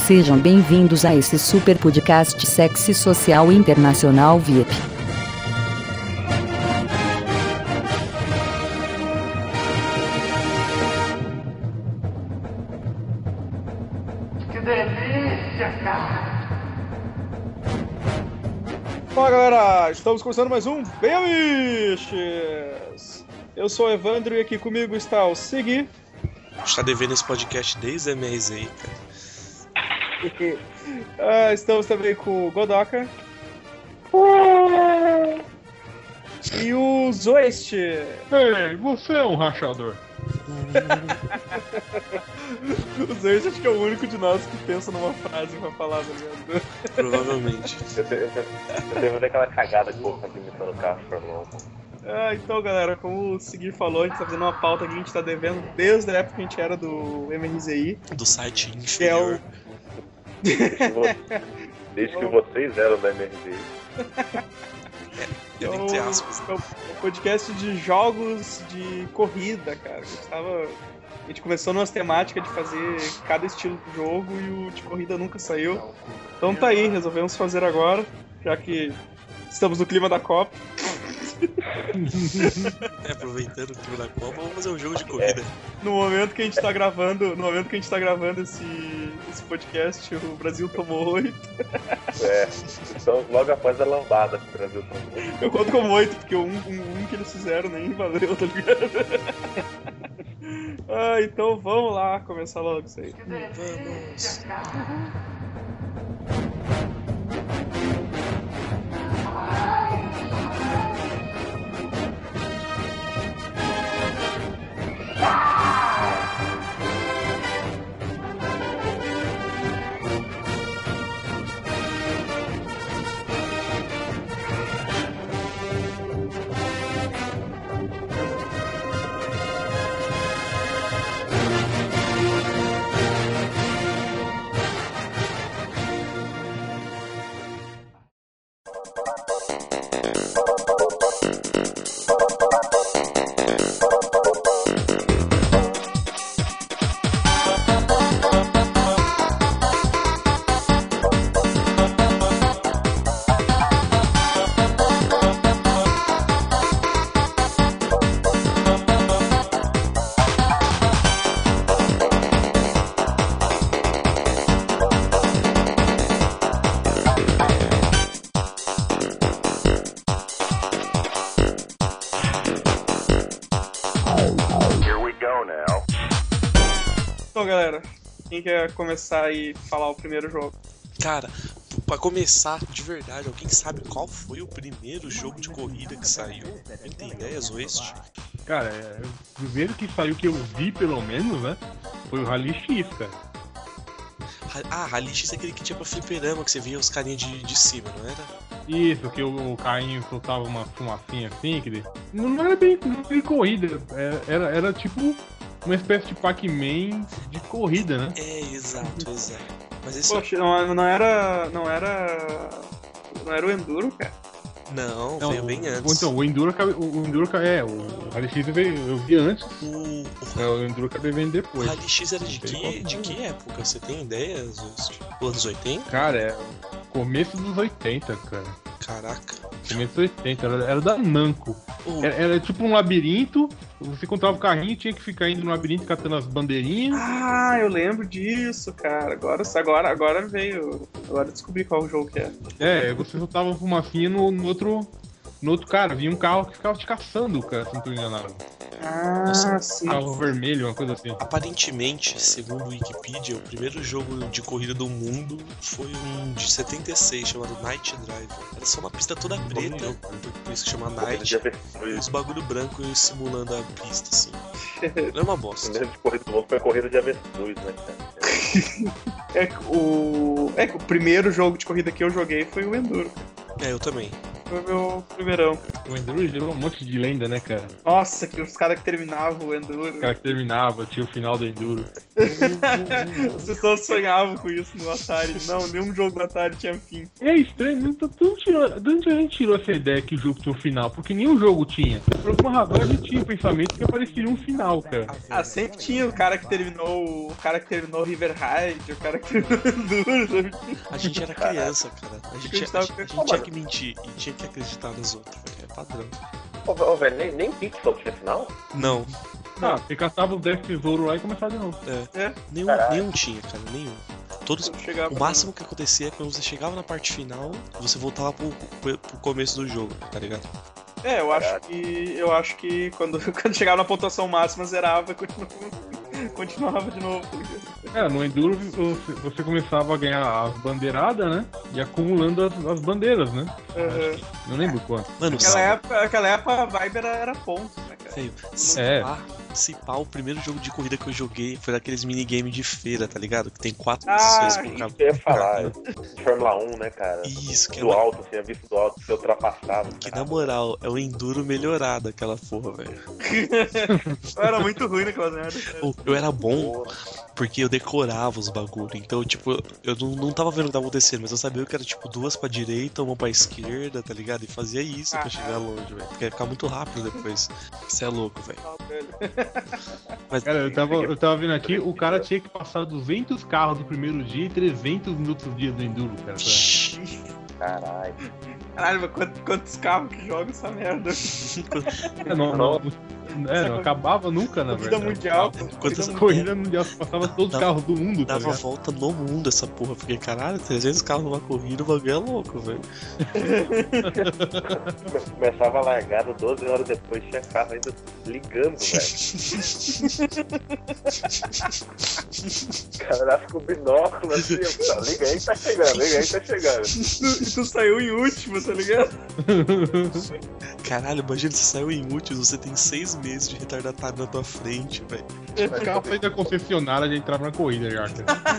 Sejam bem-vindos a esse super podcast sexy social internacional VIP. Que delícia, cara! Fala galera, estamos começando mais um Bemiches! Eu sou o Evandro e aqui comigo está o Segui. Está devendo esse podcast desde a MRZ aí, cara. Estamos também com o Godoka. E o Zoeste. Ei, você é um rachador. O Zoeste acho que é o único de nós que pensa numa frase pra falar, tá ligado? Provavelmente. Eu devo ver aquela cagada que o povo tá imitando o carro de Fórmula 1. Então galera, como o Segui falou, a gente tá fazendo uma pauta que a gente tá devendo desde a época que a gente era do MRZI. Do site Que é o... inferior. Desde que vocês eram da MRZ. Entre aspas. É o podcast de jogos de corrida, cara. A gente começou numa temática de fazer cada estilo de jogo e o de corrida nunca saiu. Então tá aí, resolvemos fazer agora, já que estamos no clima da Copa. Aproveitando o clima da Copa, vamos fazer um jogo de corrida. No momento que a gente tá gravando, esse podcast, o Brasil tomou 8. Então logo após a lambada que o Brasil tomou. Eu conto como 8, porque o 1 que eles fizeram nem valeu, tá ligado? Então vamos lá começar logo isso aí. Vamos. Então galera, quem quer começar e falar o primeiro jogo? Cara, pra começar, de verdade, alguém sabe qual foi o primeiro jogo de corrida que saiu? Alguém tem ideias, Oeste? Cara, o primeiro que saiu que eu vi, pelo menos, né? Foi o Rally X, cara. Rally X é aquele que tinha pra fliperama, que você via os carinhas de cima, não era? Isso, que o carrinho soltava uma fumacinha assim, que não era bem de corrida, era tipo uma espécie de Pac-Man de corrida, né? Exato. Mas esse... Poxa, não era o Enduro, cara? Não, veio bem antes. Então, o Enduro, o Rally X eu vi antes, o Enduro acabei vendo O depois. Rally X era de que época? Você tem ideias? Anos 80? Cara, começo dos 80, cara. Caraca. Começo dos 80, era da Namco. Era tipo um labirinto, você encontrava o carrinho e tinha que ficar indo no labirinto catando as bandeirinhas. Ah, eu lembro disso, cara. Agora veio. Agora eu descobri qual jogo que é. Você soltava uma fumacinha no outro cara. Vinha um carro que ficava te caçando, cara, se não tô enganado. Sim. Carro vermelho, uma coisa assim. Aparentemente, segundo o Wikipedia, o primeiro jogo de corrida do mundo foi um de 76, chamado Night Drive. Era só uma pista toda preta, por isso que chama Night, e os bagulho branco simulando a pista, assim. Não é uma bosta. O primeiro de corrida do mundo foi a corrida de avestruz, né, cara? O primeiro jogo de corrida que eu joguei foi o Enduro. Eu também. Foi o meu primeirão. O Enduro gerou um monte de lenda, né, cara? Nossa, que os caras que terminavam o Enduro. O cara que terminava, tinha o final do Enduro. As pessoas sonhavam com isso no Atari. Não, nenhum jogo do Atari tinha fim. E é estranho, de onde a gente tirou essa ideia que o jogo tinha um final? Porque nenhum jogo tinha. Por alguma razão a gente tinha o pensamento que apareceria um final, cara. Ah, sempre tinha o cara que terminou River Raid, o cara que terminou Enduro, sabe? A gente era criança, cara. A gente tinha que mentir e tinha que acreditar nos outros, velho. É padrão. Ô, velho, nem Pixel tinha final? Não. Ah, você caçava os 10 tesouros lá e começava de novo. Nenhum tinha, cara, nenhum. Todos, o máximo que acontecia é quando você chegava na parte final, você voltava pro começo do jogo, tá ligado? Eu acho que quando chegava na pontuação máxima, zerava e continuava de novo. No Enduro você começava a ganhar as bandeiradas, né? E acumulando as bandeiras, né? Não lembro quanto. Mano, Naquela época a vibe era pontos, né, cara? Se pá, o primeiro jogo de corrida que eu joguei foi daqueles minigames de feira, tá ligado? Que tem 4 pessoas por cabo. Eu ia falar, de Fórmula 1, né, cara? Isso, que do alto, tinha visto do alto, você ultrapassava. Que na moral, é o Enduro melhorado aquela porra, velho. Eu era muito ruim naquela merda. Eu era bom porque eu decorava os bagulho. Então, tipo, eu não tava vendo o que tava acontecendo, mas eu sabia que era, tipo, 2 pra direita, 1 pra esquerda, tá ligado? E fazia isso pra chegar longe, velho. Porque ia ficar muito rápido depois. Você é louco, velho. Mas... Cara, eu tava vendo aqui, o cara tinha que passar 200 carros no primeiro dia e 300 nos outros dias do Enduro, cara. Caralho. Caralho, mas quantos carros que jogam essa merda? Não acabava nunca, na verdade. Mundial. Corrida mundial, passava todos os carros do mundo, tá ligado? Dava volta no mundo essa porra, porque caralho, 300 carros numa corrida, o bagulho é louco, velho. Começava a largada, 12 horas depois tinha carro ainda ligando, velho. O cara dava com o binóculo assim, liga aí, tá chegando. E tu saiu em último, tá ligado? Caralho, imagina, você saiu em último, você tem 6 meses de retardatário na tua frente, velho. O carro foi da concessionária, já entrava na corrida já,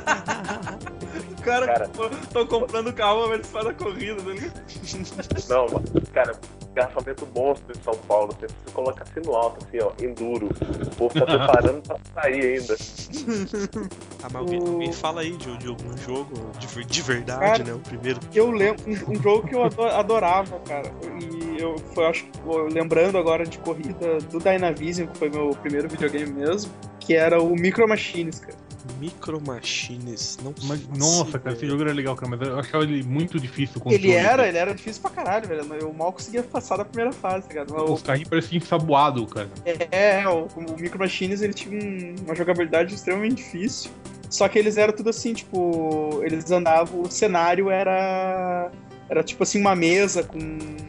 cara. Tô comprando carro, mas faz a corrida, tá ligado? Não, cara, garrafamento monstro de São Paulo. Você coloca assim no alto, assim, ó, Enduro. O povo tá preparando pra sair ainda. Mas alguém fala aí de algum jogo de verdade, cara, né? O primeiro. Eu lembro, um jogo que eu adorava, cara. E acho que lembrando agora de corrida do Dynavision, que foi meu primeiro videogame mesmo, que era o Micro Machines, cara. Micro Machines, não. Nossa, cara, esse jogo era legal, cara, mas eu achava ele muito difícil. Ele era difícil pra caralho, velho. Eu mal conseguia passar da primeira fase, tá ligado? Os carrinhos pareciam ensaboados, cara. O Micro Machines ele tinha uma jogabilidade extremamente difícil. Só que eles eram tudo assim, tipo, eles andavam, o cenário era tipo assim, uma mesa com...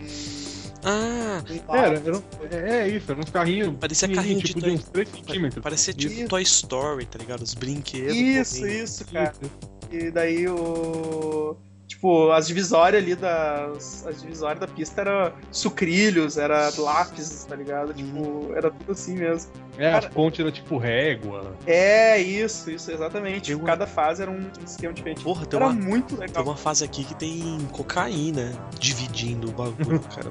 era uns carrinhos. Parecia carrinho tipo, de uns 3 centímetros. Parecia tipo Toy Story, tá ligado? Os brinquedos. Isso, cara. E daí tipo, as divisórias ali da pista era sucrilhos, era lápis, tá ligado? Tipo, era tudo assim mesmo. As pontes eram tipo régua. Isso, exatamente. Cada fase era um esquema diferente. Porra, muito legal. Tem uma fase aqui que tem cocaína dividindo o bagulho, cara.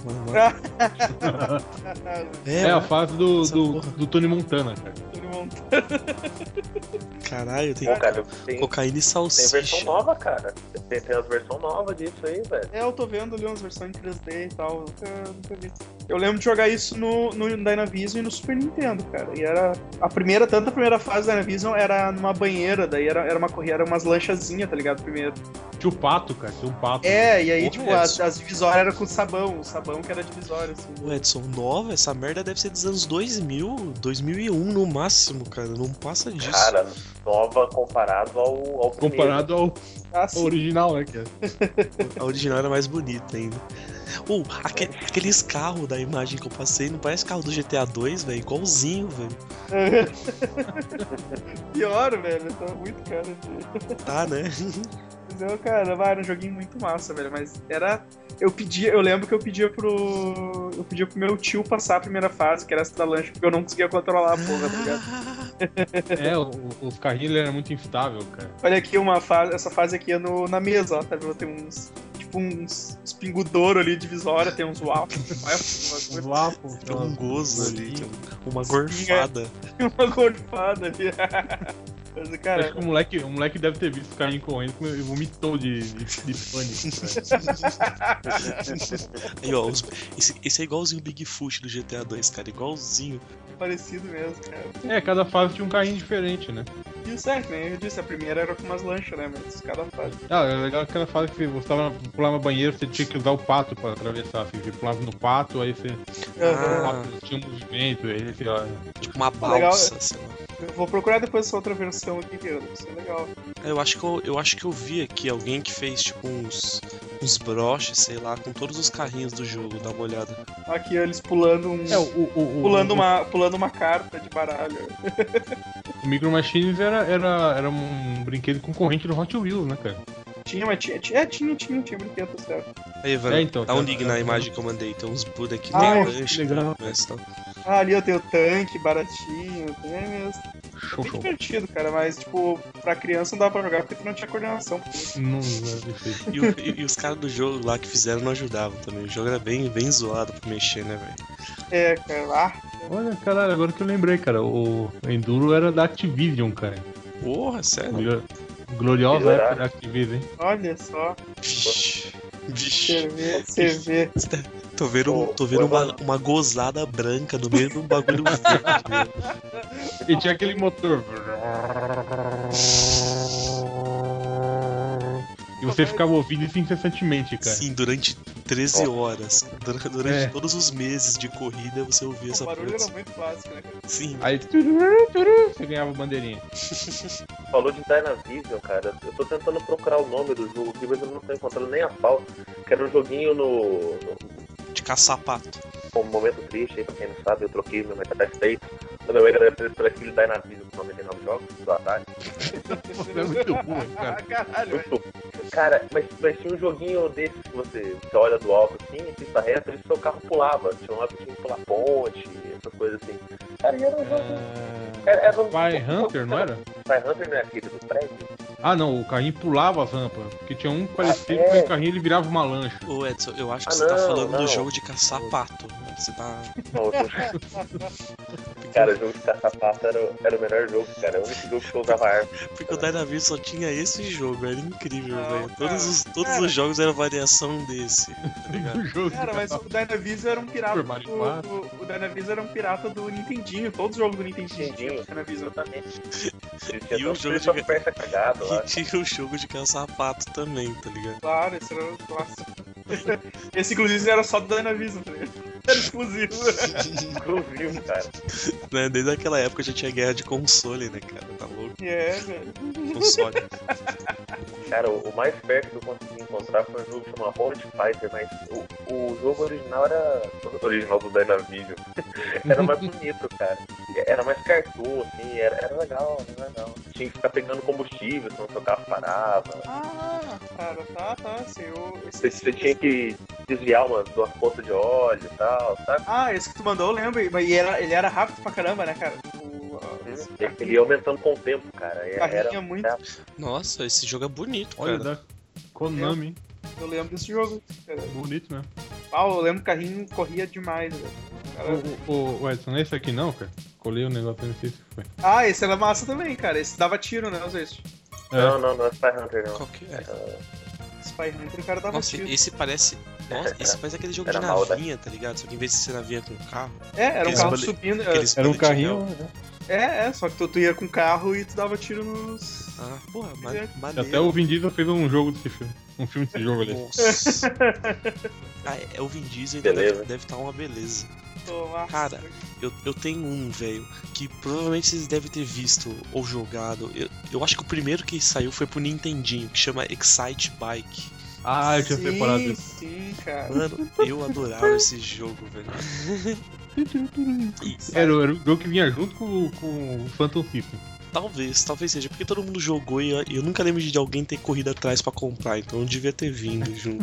A fase do Tony Montana, cara. Caralho, tem cocaína e salsicha. Tem versão nova, cara. Tem as versões novas disso aí, velho. Eu tô vendo ali umas versões em 3D e tal. Nunca vi. Eu lembro de jogar isso no Dynavision e no Super Nintendo, cara. E era a primeira fase da Dynavision era numa banheira, daí era uma corrida, era umas lanchazinhas, tá ligado? Primeiro. Tinha o pato, cara, tinha um pato. E aí, tipo, as divisórias eram com sabão, o sabão que era divisória, assim. O Edson, nova, essa merda deve ser dos anos 2000, 2001 no máximo, cara, não passa disso. Cara, nova comparado ao primeiro. Comparado ao original, né, cara? A original era mais bonita ainda. Aqueles carros da imagem que eu passei, não parece carro do GTA 2, velho? Igualzinho, velho. Pior, velho, tá muito caro. Tá, né? Mas era um joguinho muito massa, velho, mas eu lembro que eu pedia pro meu tio passar a primeira fase, que era essa da lancha, porque eu não conseguia controlar a porra, tá ligado? Os carrinhos eram muito instáveis, cara. Olha aqui essa fase aqui é na mesa, ó, tá vendo? Tem uns tipo uns pingudouro ali, divisória, tem uns waffles. Os waffles. Tem um gozo ali, uma gorfada. Uma gorfada ali. Mas, cara, acho que o moleque deve ter visto o Caim correndo e vomitou de pânico. Aí, ó, esse é igualzinho o Bigfoot do GTA 2, cara, igualzinho. parecido mesmo, cara. Cada fase tinha um carrinho diferente, né? Isso é, que nem eu disse, a primeira era com umas lanchas, né? Mas cada fase. É legal aquela fase que você pulava no banheiro, você tinha que usar o pato pra atravessar, assim, você pulava no pato, aí você... O pato tinha um movimento, aí você... Tipo uma balsa, sei lá. Eu vou procurar depois essa outra versão aqui, que deve ser legal. Eu acho que eu vi aqui alguém que fez tipo uns broches, sei lá, com todos os carrinhos do jogo, dá uma olhada. Aqui eles pulando pulando uma carta de baralho. O Micro Machines era um brinquedo concorrente do Hot Wheels, né, cara? Tinha brinquedo, tá certo. Aí, velho, então, dá um link na imagem que eu mandei, tem uns Buda aqui, Ah, tem lanche, legal. Ali eu tenho o tanque, baratinho, tem mesmo. Show. Divertido, cara, mas tipo, pra criança não dá pra jogar porque tu não tinha coordenação. Não, difícil. E os caras do jogo lá que fizeram não ajudavam também. O jogo era bem zoado pra mexer, né, velho? Cara. Olha, caralho, agora que eu lembrei, cara, o Enduro era da Activision, cara. Porra, sério? Gloriosa época da Activision, hein? Olha só. Vixe. Você vê. Tô vendo uma gozada branca no meio do bagulho verde. E tinha aquele motor. E você ficava ouvindo isso incessantemente, cara. Sim, durante 13 horas. Durante todos os meses de corrida você ouvia essa porra. O barulho porra. era muito clássico, né, cara? Sim. Aí você ganhava bandeirinha. Falou de Dynavision, cara. Eu tô tentando procurar o nome do jogo aqui, mas eu não tô encontrando nem a pau. Que era um joguinho De caçapato. Um momento triste aí, pra quem não sabe, eu troquei meu Metadata State. Quando eu era pelo aquele Dynavision com 99 jogos do Atari. Você é muito ruim, cara. Caralho, velho. Cara, mas tinha um joguinho desse que você olha do alto assim, pista reta, e seu carro pulava. Tinha uma hora que tinha que pular ponte, essas coisas assim. Cara, e era um jogo. Era um Fire Hunter, não era? Fire Hunter não é aquele do prédio? Ah, não, o carrinho pulava as rampas. Porque tinha um parecido que o carrinho ele virava uma lancha. Ô Edson, eu acho que você tá falando do jogo de caçapato. Você tá. Cara, o jogo de caçapato era o melhor jogo, cara. É o único jogo que eu usava arma. Porque o Dynavision só tinha esse jogo, era incrível, velho. Todos os jogos eram variação desse, tá ligado? Cara, mas o Dynavision era um pirata. O Dynavision era um pirata do Nintendinho. Todos os jogos do Nintendinho tinham o Dynavision também. E o jogo de persa cagado, e tinha o jogo de caçapato também, tá ligado? Claro, esse era o clássico. Esse, inclusive, era só do Dynavision, tá ligado? Era exclusivo. Exclusivo, cara. Né? Desde aquela época já tinha guerra de console, né, cara? Tá louco? Velho. Console. Cara, o mais perto que eu consegui encontrar foi um jogo chamado Road Fighter, mas o jogo original era... O original do Dynavision. Era mais bonito, cara. Era mais cartoon, assim, era legal, era legal. Tinha que ficar pegando combustível, senão seu carro parava. Cara, tá, assim, Você tinha que desviar umas poças de óleo e tal, sabe? Esse que tu mandou, eu lembro, mas ele era rápido pra caramba, né, cara? Ele ia aumentando com o tempo, cara. Era muito... Nossa, esse jogo é bonito, cara. Olha, da Konami. Eu lembro desse jogo, cara. Bonito, né? Eu lembro que o carrinho corria demais, velho. O Edson, esse aqui não, cara? Colei o negócio, não sei se foi. Esse era massa também, cara. Esse dava tiro, né, às vezes. Não é Spy Hunter, não. Qual que é? Spy Hunter, o cara dava tiro. Esse parece... Nossa, esse parece aquele jogo de navinha, tá ligado? Só que em vez de ser navinha com carro... Era um carro subindo... Era um carrinho... Só que tu ia com o carro e tu dava tiro nos... Porra, maneiro. Até o Vin Diesel fez um jogo desse filme. Um filme desse jogo ali. Nossa. O Vin Diesel deve estar uma beleza. Cara, eu tenho um, velho, que provavelmente vocês devem ter visto ou jogado. Eu acho que o primeiro que saiu foi pro Nintendinho, que chama Excite Bike. Eu tinha separado isso. Sim, cara. Mano, eu adorava esse jogo, velho. Era o jogo que vinha junto com o Phantom System. Talvez seja, porque todo mundo jogou e eu nunca lembro de alguém ter corrido atrás pra comprar, então eu devia ter vindo junto.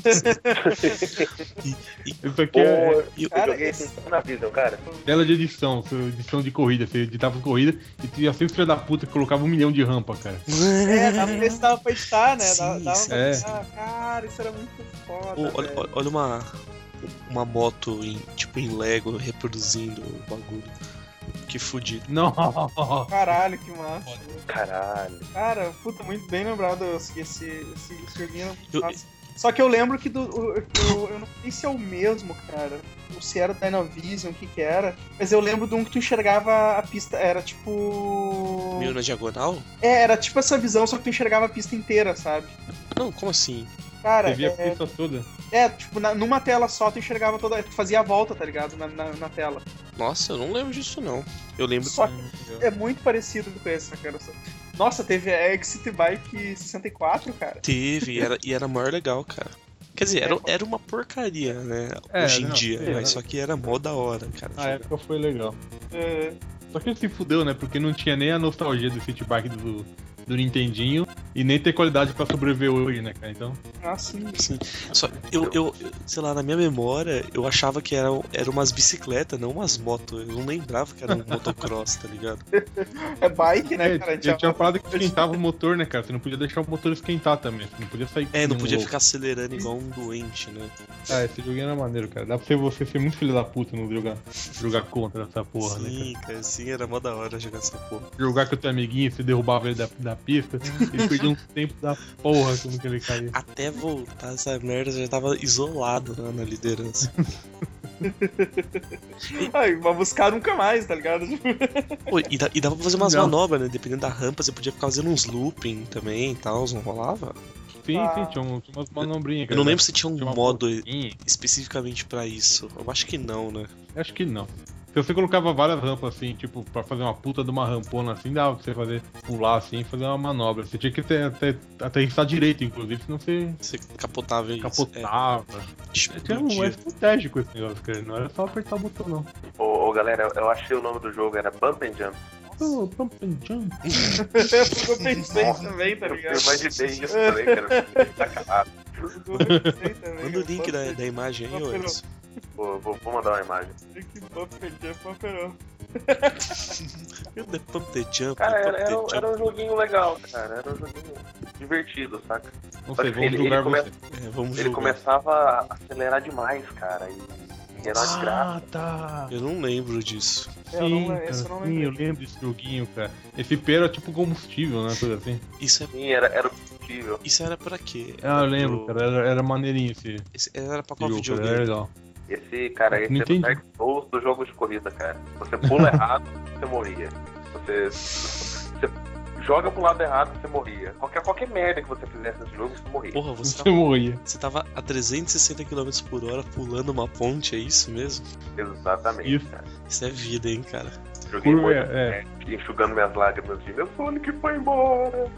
Isso aqui é Eu joguei isso na vida, cara. tela de edição de corrida. Você editava corrida e tinha sempre filho da puta que colocava 1 milhão de rampa, cara. Dava pra editar, né? Sim, Dava sim. pra editar. Cara, isso era muito foda. velho. Olha uma moto em Lego reproduzindo o bagulho. Que fudido. Não. Caralho, que massa. Caralho. Cara, puta, muito bem lembrado esse joguinho. Eu- Massa. Só que eu lembro que eu não sei se é o mesmo, cara. Ou se era o Dynavision, o que era. Mas eu lembro de um que tu enxergava a pista. Era tipo. Meio na diagonal? Era tipo essa visão, só que tu enxergava a pista inteira, sabe? Não, como assim? Cara, Você via a pista toda. tipo, numa tela só tu enxergava toda. Tu fazia a volta, tá ligado? Na tela. Nossa, eu não lembro disso não. Eu lembro. Só que é muito parecido com esse, cara. Nossa, teve a Exit Bike 64, cara. Teve, e era maior legal, cara. Quer dizer, era uma porcaria, né? Hoje em dia, mas só que era mó da hora, cara. Na época foi legal. É, Só que ele se fudeu, né? Porque não tinha nem a nostalgia do City Bike do Nintendinho e nem ter qualidade pra sobreviver hoje, né, cara? Então. sim. Sim. Só eu sei lá, na minha memória, eu achava que eram umas bicicletas, não umas motos. Eu não lembrava que era um motocross, tá ligado? É bike, né, cara? Tinha uma parada que esquentava o motor, né, cara? Você não podia deixar o motor esquentar também. Você não podia sair. Não com podia um ficar acelerando igual um doente, né? esse joguinho era maneiro, cara. Dá pra você ser muito filho da puta no jogar contra essa porra, né? Sim, cara, sim, era mó da hora jogar essa porra. Jogar com o teu amiguinho, você derrubava ele da pista, ele perdia um tempo da porra como que ele caía. Até voltar essa merda já tava isolado, né, na liderança. Vai buscar nunca mais, tá ligado? Pô, e dava pra fazer umas Não. manobras, né? Dependendo da rampa, você podia ficar fazendo uns looping também e tal, não rolava? Sim, tinha umas manobrinhas. Eu não lembro se tinha um Tinha uma modo porquinha. especificamente pra isso. Eu acho que não, né? Acho que não. Se você colocava várias rampas assim, tipo, pra fazer uma puta de uma rampona assim, dava pra você pular assim e fazer uma manobra. Você tinha que aterrissar direito, inclusive, senão você Você capotava isso. capotava. Tinha um estratégico esse negócio, cara. Não era só apertar o botão, não. Ô, galera, eu achei o nome do jogo, era Bump and Jump. Oh, pump and jump. Eu pensei também, tá Eu ligado? imaginei isso também, cara. Sacanagem. Eu pensei também. Manda o link da imagem aí, ô Edson. Vou mandar uma imagem. Que bump and jump, operou. The Pump the Jump, Cara, The Pump the Jump. era um joguinho legal, cara. Era um joguinho divertido, saca? Não Só sei, que vamos jogar você. Vamos Ele jogar. começava a acelerar demais, cara. E era uma desgraça. Tá. Eu não lembro disso. Sim, Esse eu não sim, eu lembro desse joguinho, cara. Esse P era tipo combustível, né? Coisa assim. Isso Sim, era o combustível. era pra quê? Ah, eu lembro, cara. Era maneirinho esse Era pra qual jogo, cara. Era videogame? legal. Esse é o Entendi. Dark Souls dos jogos de corrida, cara. Você pula errado, você morria. Você joga pro lado errado, você morria. Qualquer merda que você fizesse nesse jogo, você morria. Porra, Você morria. você tava a 360 km por hora pulando uma ponte, é isso mesmo? Exatamente, Isso. cara. Isso é vida, hein, cara? Joguei Curva, muito, enxugando minhas lágrimas de meu Sonic foi embora.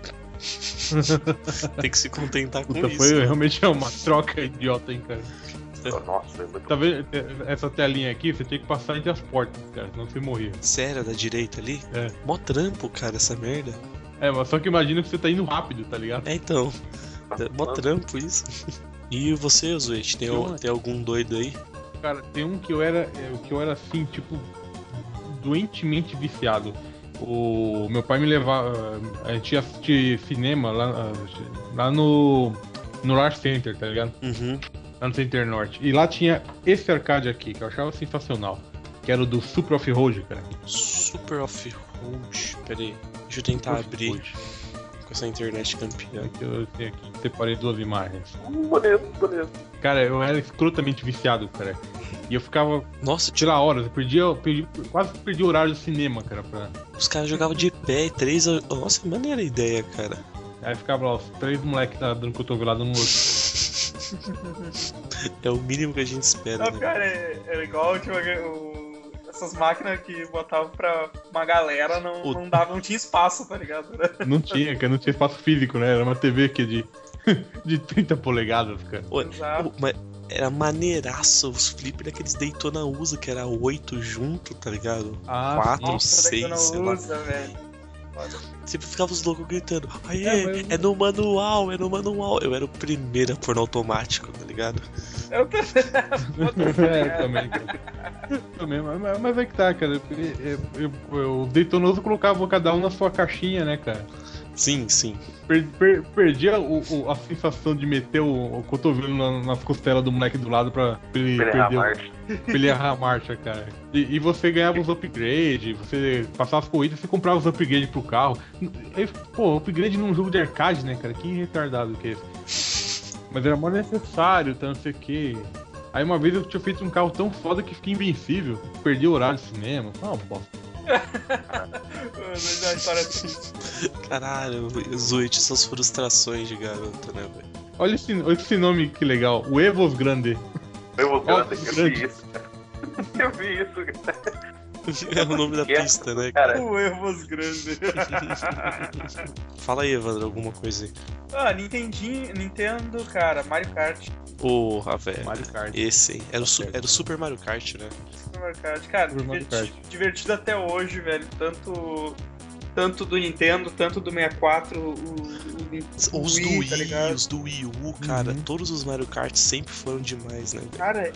Tem que se contentar com Puta, isso. foi né? realmente uma troca idiota, hein, cara. Nossa, foi muito Tá vendo essa telinha aqui? Você tinha que passar entre as portas, cara, senão você morria. Sério, da direita ali? É. Mó trampo, cara, essa merda. Mas só que imagina que você tá indo rápido, tá ligado? Então. Mó trampo isso. E você, Zuete, tem algum doido aí? Cara, tem um que eu era assim, tipo, doentemente viciado. O meu pai me levava. A gente ia assistir cinema lá no Lar Center, tá ligado? Uhum. Lá no Center Norte. E lá tinha esse arcade aqui, que eu achava sensacional. Que era o do Super Off-Road, cara. Super Off-Road. Pera aí. Deixa eu tentar abrir com essa internet campeã. Aqui eu tenho aqui, separei 2 imagens. bonito. Cara, eu era escrotamente viciado, cara. E eu ficava, Nossa, sei lá, horas. Quase perdi o horário do cinema, cara. os caras jogavam de pé e 3. Nossa, maneira a ideia, cara. Aí ficava lá, os 3 moleques dando cotovelada no outro. É o mínimo que a gente espera, Não, né? cara, era igual tipo, essas máquinas que botavam pra uma galera, não tinha espaço, tá ligado? Não tinha, cara, não tinha espaço físico, né? Era uma TV que de 30 polegadas, cara. Exato. Mas era maneiraço os flippers daqueles Daytona USA, que era 8 junto, tá ligado? 4, Nossa, 6, sei lá. velho. Sempre ficava os loucos gritando, aê, é no manual, é no manual. Eu era o primeiro a pôr no automático, tá ligado? Eu também, cara. Também, mas é que tá, cara. O Daytonoso colocava cada um na sua caixinha, né, cara? Sim. Perdi a sensação de meter o cotovelo nas costelas do moleque do lado pra ele errar a marcha, cara. E você ganhava os upgrades, você passava as corridas, você comprava os upgrades pro carro. Pô, upgrade num jogo de arcade, né, cara? Que retardado que é esse. Mas era mais necessário, tá, não sei o que. Aí uma vez eu tinha feito um carro tão foda que fiquei invencível. Perdi o horário de cinema. Uma bosta. Caralho, Zuit, essas frustrações de garoto, né, velho? Olha esse nome que legal, o Evos Grande. Evos Grande, eu vi isso, cara. Eu vi isso, cara. É o nome da pista, né, cara? O Evos Grande. Fala aí, Evandro, alguma coisa aí. Nintendo, cara, Mario Kart. Porra, velho. Mario Kart. Esse, era o Super Mario Kart, né? Super Mario Kart, cara, divertido até hoje, velho. Tanto do Nintendo, tanto do 64, os Wii, do Wii, tá ligado? os do Wii U, cara, todos os Mario Kart sempre foram demais, né, velho? Cara,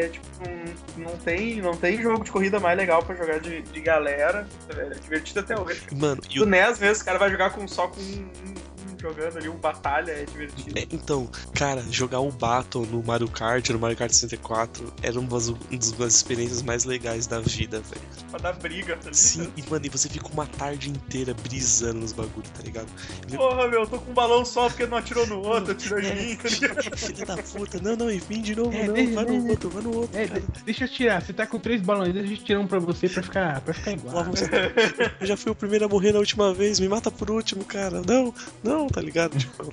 não tem jogo de corrida mais legal pra jogar de galera, velho. É divertido até hoje. Mano, e o NES mesmo, o cara vai jogar só com jogando ali, batalha, é divertido. Então, cara, jogar o Battle no Mario Kart 64 era uma das experiências mais legais da vida, velho. Pra dar briga, tá ligado? Sim, e mano, e você fica uma tarde inteira brisando nos bagulhos, tá ligado? Porra, meu, eu tô com um balão só porque não atirou no outro, atirou em mim, tá ligado? Filha da puta, não, e vem de novo, vai no outro, cara. Deixa eu tirar, você tá com 3 balões, deixa eu tirar um pra você pra ficar igual. Eu já fui o primeiro a morrer na última vez, me mata por último, cara. Não, tá ligado? Tipo,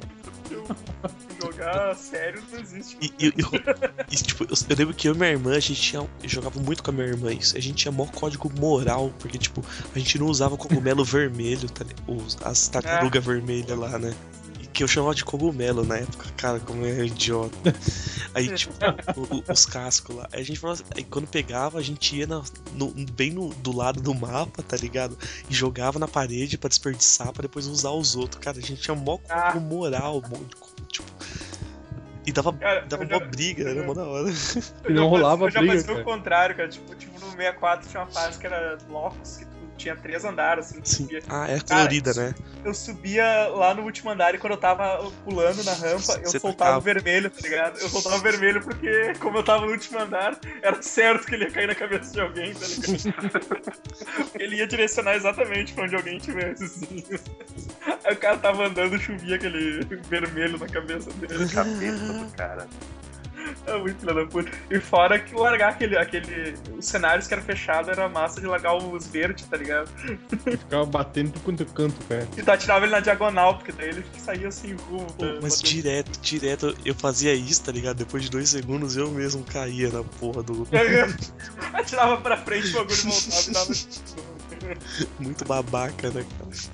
jogar sério não existe. Tipo, eu lembro que eu e minha irmã, eu jogava muito com a minha irmã isso. A gente tinha maior código moral, porque, tipo, a gente não usava cogumelo vermelho, as tartarugas vermelhas lá, né? Que eu chamava de cogumelo na época, cara, como é idiota. Aí, tipo, os cascos lá. Aí a gente falava, aí quando pegava, a gente ia bem do lado do mapa, tá ligado? E jogava na parede pra desperdiçar, pra depois usar os outros. Cara, a gente tinha mó moral, tipo. E dava mó briga, era mó da hora. E não rolava briga. Eu já fazia o contrário, cara. Tipo, no 64 tinha uma fase que era blocos que tinha 3 andares, assim. Sim. É colorida, né? Eu subia lá no último andar e quando eu tava pulando na rampa, eu soltava o vermelho, tá ligado? Eu soltava o vermelho porque, como eu tava no último andar, era certo que ele ia cair na cabeça de alguém, tá ligado? Ele ia direcionar exatamente pra onde alguém estivesse, assim. Aí o cara tava andando, chovia aquele vermelho na cabeça dele. Cabeça do cara. É muito filho da puta. E fora que largar os cenários que eram fechados era massa de largar os verdes, tá ligado? E ficava batendo por quanto canto, cara. E tu atirava ele na diagonal, porque daí ele saía assim, rumo. Mas direto eu fazia isso, tá ligado? Depois de 2 segundos eu mesmo caía na porra do. Atirava pra frente, o bagulho voltava e dava. Muito babaca, né,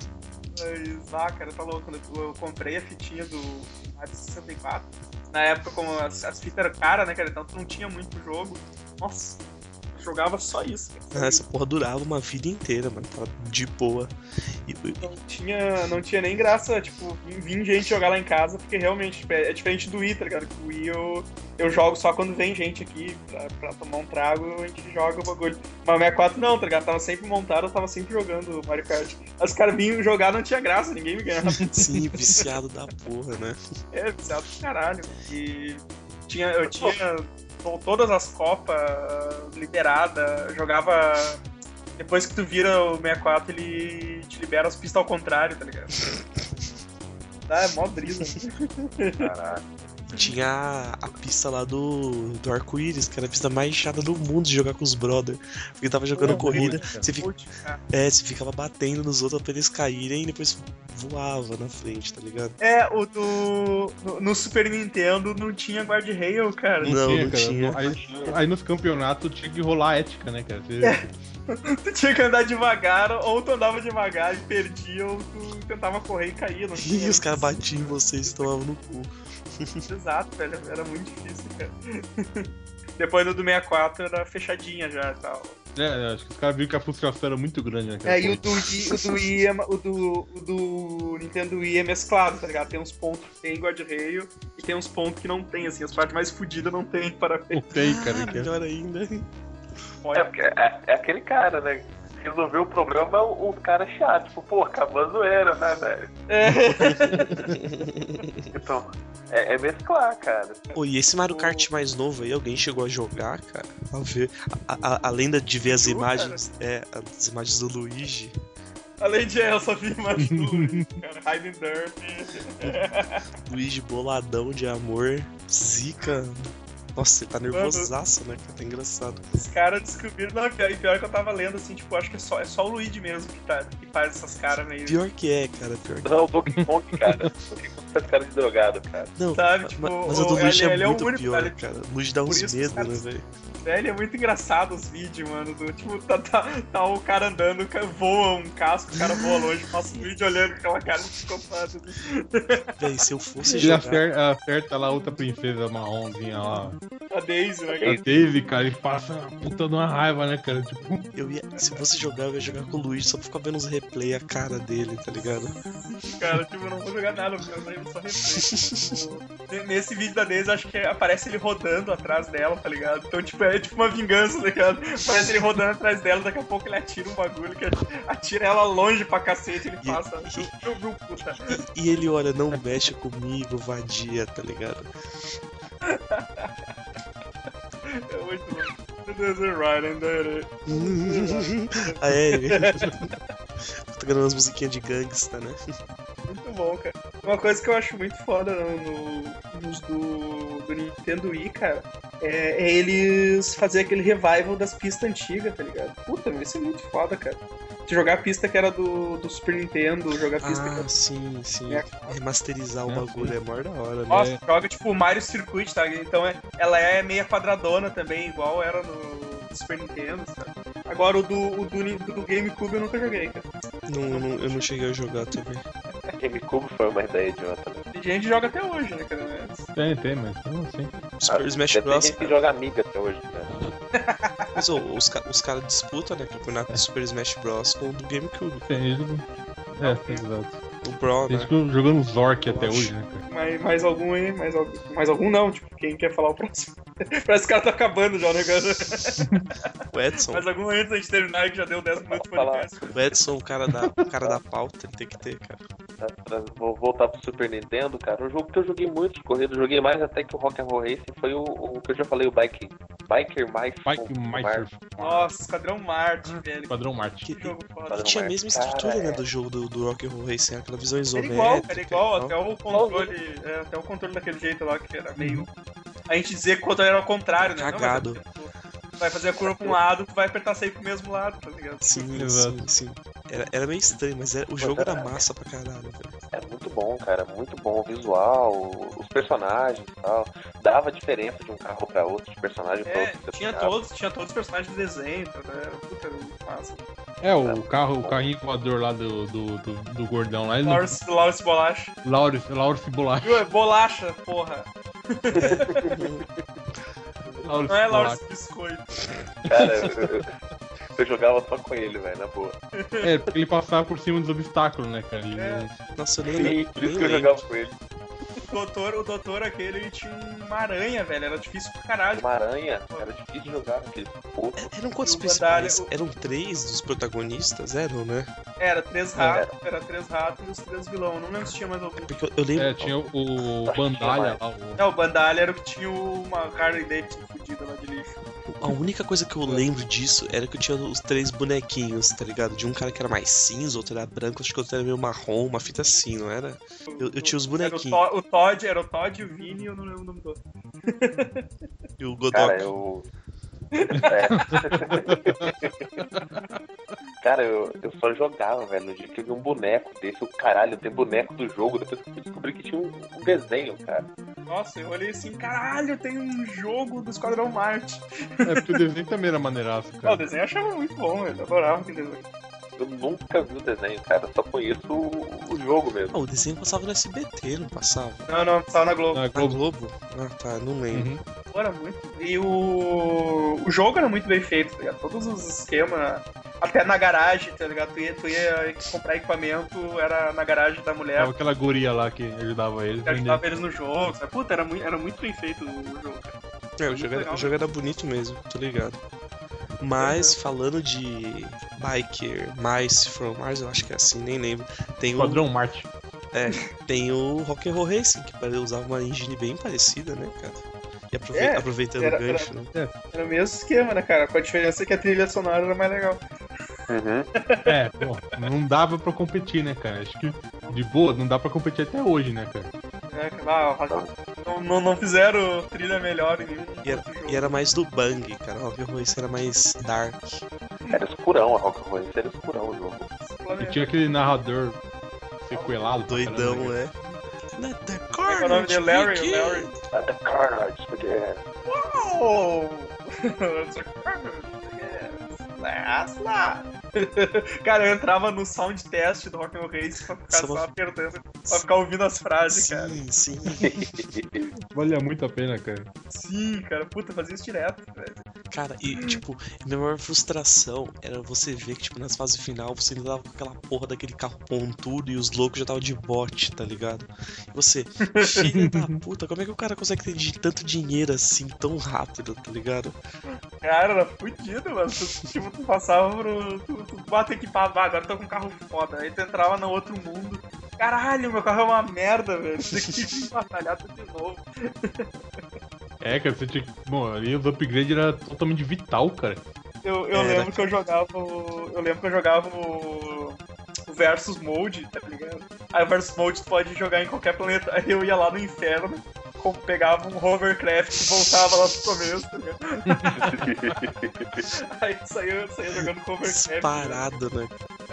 cara? Cara, tá louco. Eu comprei a fitinha do Mario 64. Na época, como as fitas eram caras, né, cara? Então tu não tinha muito jogo. Nossa, eu jogava só isso. Cara. Essa porra durava uma vida inteira, mano. Tava de boa. Não tinha nem graça, tipo, vir gente jogar lá em casa, porque realmente tipo, é diferente do Wii, tá ligado? O Wii eu jogo só quando vem gente aqui pra tomar um trago, a gente joga o bagulho. Mas o 64 não, tá ligado? Tava sempre montado, eu tava sempre jogando Mario Kart. Os caras vinham jogar, não tinha graça, ninguém me ganhava. Sim, viciado da porra, né? Viciado do caralho. E eu tinha todas as copas liberadas, jogava. Depois que tu vira o 64, ele te libera as pistas ao contrário, tá ligado? É mó brisa. Caralho. Tinha a pista lá do arco-íris, que era a pista mais chata do mundo de jogar com os brother. Porque tava jogando corrida, você ficava batendo nos outros pra eles caírem e depois voava na frente, tá ligado? No Super Nintendo não tinha guardrail, cara. Não tinha. Aí nos campeonatos tinha que rolar ética, né, cara? Tu tinha que andar devagar, ou tu andava devagar e perdia, ou tu tentava correr e caía. E os caras batiam em vocês e tomavam no cu. Exato, velho, era muito difícil, cara. Depois do 64 era fechadinha já e tal. Acho que os caras viram que a frustração era muito grande, né? E o do Nintendo Wii é mesclado, tá ligado? Tem uns pontos que tem guarda-reio e tem uns pontos que não tem, assim, as partes mais fodidas não tem, parabéns. Não tem, cara. Melhor ainda. É aquele cara, né? Resolveu o problema, os caras chatos, tipo, pô, acabou a zoeira, né, velho? Então, é mesclar, cara. Pô, e esse Mario Kart mais novo aí, alguém chegou a jogar, cara? A ver. Além de ver as imagens. As imagens do Luigi. Além de eu só vi imagens do Luigi, cara. Hiding Derby. Luigi boladão de amor. Zica. Nossa, ele tá nervosaço, né? Tá engraçado. Os caras descobriram. Não, pior que eu tava lendo, assim, tipo, acho que é só o Luigi mesmo que faz essas caras meio. Pior que é, cara. Não, o Donkey Kong, cara. O Donkey Kong faz cara de drogado, cara. Não, sabe, tipo, mas o do Luigi é muito único, pior, cara. O Luigi dá uns medos, né, velho? Ele é muito engraçado os vídeos, mano. Tipo, tá o cara andando, voa um casco, o cara voa longe, passa o vídeo olhando com aquela cara de psicopata. Véi, se eu fosse ele jogar... acerta lá outra princesa marronzinha lá. A Daisy, né? A Daisy, cara, ele passa uma puta de uma raiva, né, cara? Tipo... Se fosse jogar, eu ia jogar com o Luigi só pra ficar vendo os replay, a cara dele, tá ligado? Cara, tipo, eu não vou jogar nada, porque eu só replay. Nesse vídeo da Daisy, acho que aparece ele rodando atrás dela, tá ligado? Então, tipo, é tipo uma vingança, tá ligado? Parece ele rodando atrás dela, daqui a pouco ele atira um bagulho que atira ela longe pra cacete, ele passa. Puta. E ele olha, não mexe comigo, vadia, tá ligado? É muito bom. There's a ride in there. Ele tá gravando umas musiquinhas de gangsta, né? Muito bom, cara. Uma coisa que eu acho muito foda nos do Nintendo Wii, cara, é eles fazer aquele revival das pistas antigas, tá ligado? Puta, isso é muito foda, cara. De jogar a pista que era do Super Nintendo, jogar a pista que era... sim. Remasterizar o bagulho é maior da hora, né? Nossa, joga tipo Mario Circuit, tá? Então ela é meia quadradona também, igual era no Super Nintendo, sabe? Agora o do GameCube eu nunca joguei, cara. Eu não cheguei a jogar também. GameCube foi uma ideia idiota, né? Tem gente que joga até hoje, né, cara? Tem, mas não assim. Super Smash Bros. Tem gente que joga Amiga até hoje, né? Mas os caras disputam, né, campeonato do Super Smash Bros. Com o do GameCube. Tem exato. O Bro, né? Jogando Zork até hoje, né, cara? Mais algum aí? Mais algum não, tipo, quem quer falar o próximo? Parece que o cara tá acabando já o negócio. O Edson. Mais algum antes da gente terminar, que já deu 10 minutos de podcast. O Edson, o cara da pauta, ele tem que ter, cara. Vou voltar pro Super Nintendo, cara. Um jogo que eu joguei muito de corrida, eu joguei mais até que o Rock'n'Roll Racing, foi o que eu já falei, o Biker Meister. Nossa, Esquadrão Marte, velho. Esquadrão Marte. Que jogo foda. Que tinha a mesma estrutura, né, do jogo do Rock'n'Roll Racing, aquela visão isométrica. Era igual, até o controle daquele jeito lá, que era meio... A gente dizia que o controle era ao contrário, né? Cagado. Não, tu vai fazer a curva pra um lado, tu vai apertar sair pro mesmo lado, tá ligado? Sim. Era meio estranho, mas o jogo era massa pra caralho, velho. É muito bom, cara, muito bom. O visual, os personagens e tal. Dava diferença de um carro pra outro, de personagem pra outro. Tinha todos os personagens de desenho, tá? Puta, massa. O carrinho voador lá do gordão lá. Laurence Bolacha. Laurence Bolacha. Bolacha, porra. Não é Laurence Biscoito. Cara, eu jogava só com ele, velho, na boa. Porque ele passava por cima dos obstáculos, né, cara? Nossa, eu nem por isso que eu jogava com ele. O doutor aquele, ele tinha uma aranha, velho. Era difícil pra caralho. Uma aranha? Era difícil de jogar aquele porra. Eram quantos principais? Eram 3 dos protagonistas? Eram, né? Era 3 ratos, era 3 ratos e os 3 vilões. Não lembro se tinha mais algum. Porque eu lembro. Tinha o Bandalha lá. O Bandalha era o que tinha uma Harley Davidson fodida lá de lixo. A única coisa que eu lembro disso era que eu tinha os 3 bonequinhos, tá ligado? De um cara que era mais cinza, outro era branco, acho que outro era meio marrom, uma fita assim, não era? Eu tinha os bonequinhos. Era o Todd, o Vini e eu não lembro o nome do outro. E o Godok. Cara, eu só jogava, velho. No dia que eu vi um boneco desse, caralho, tem boneco do jogo. Depois que eu descobri que tinha um desenho, cara. Nossa, eu olhei assim, caralho, tem um jogo do Esquadrão Marte. Porque o desenho também era maneiraço, cara. O desenho eu achava muito bom, eu adorava aquele desenho. Eu nunca vi o desenho, cara. Só conheço o jogo mesmo. O desenho passava no SBT, não passava? Não, passava na Globo. Na Globo? Ah, tá, não lembro. Era muito. E o jogo era muito bem feito, tá ligado? Todos os esquemas, até na garagem, tá ligado? Tu ia comprar equipamento, era na garagem da mulher. Tava aquela guria lá que ajudava eles. Que ajudava eles no jogo, sabe? Puta, era muito bem feito o jogo, cara. O jogo era bonito mesmo, tô ligado. Mas, falando de Biker, Mice from Mars, eu acho que é assim, nem lembro. Tem Esquadrão Marte. Tem o Rock'n'Roll Racing, que usava uma engine bem parecida, né, cara? E aproveitando o gancho, né? Era o mesmo esquema, né, cara? Com a diferença que a trilha sonora era mais legal. Pô, não dava pra competir, né, cara? Acho que, de boa, não dá pra competir até hoje, né, cara? Não fizeram trilha melhor em nenhum E era mais do Bang, cara. O Rock'n'Roll Racing era mais dark. Era escurão a Rock'n'Roll Racing, era escurão o jogo. E tinha aquele narrador sequelado. Doidão, caramba, Let the Qual é o nome dele? Larry. Let the carnage begin. Uou! Let the carnage begin. Last lá. Cara, eu entrava no sound test do Rock'n'Roll Racing pra ficar só apertando, pra ficar ouvindo as frases, cara. Sim. Valia muito a pena, cara. Sim, cara, puta, fazia isso direto, velho. Cara, e tipo, minha maior frustração era você ver que, tipo, nas fases final você ainda tava com aquela porra daquele carro pontudo e os loucos já tava de bote, tá ligado? E você, filha da puta, como é que o cara consegue ter tanto dinheiro assim, tão rápido, tá ligado? Cara, era fudido, mano. Tu passava tu bota equipado, agora eu tô com um carro foda. Aí tu entrava no outro mundo. Caralho, meu carro é uma merda, velho. Tem que batalhar tudo de novo. Cara, você tinha que... Bom, ali os upgrades era totalmente vital, cara. Eu lembro que eu jogava o Versus Mode, tá ligado? Aí o Versus Mode tu pode jogar em qualquer planeta. Aí eu ia lá no inferno, pegava um hovercraft e voltava lá pro começo, tá ligado? Aí saía jogando com hovercraft. Parado, né?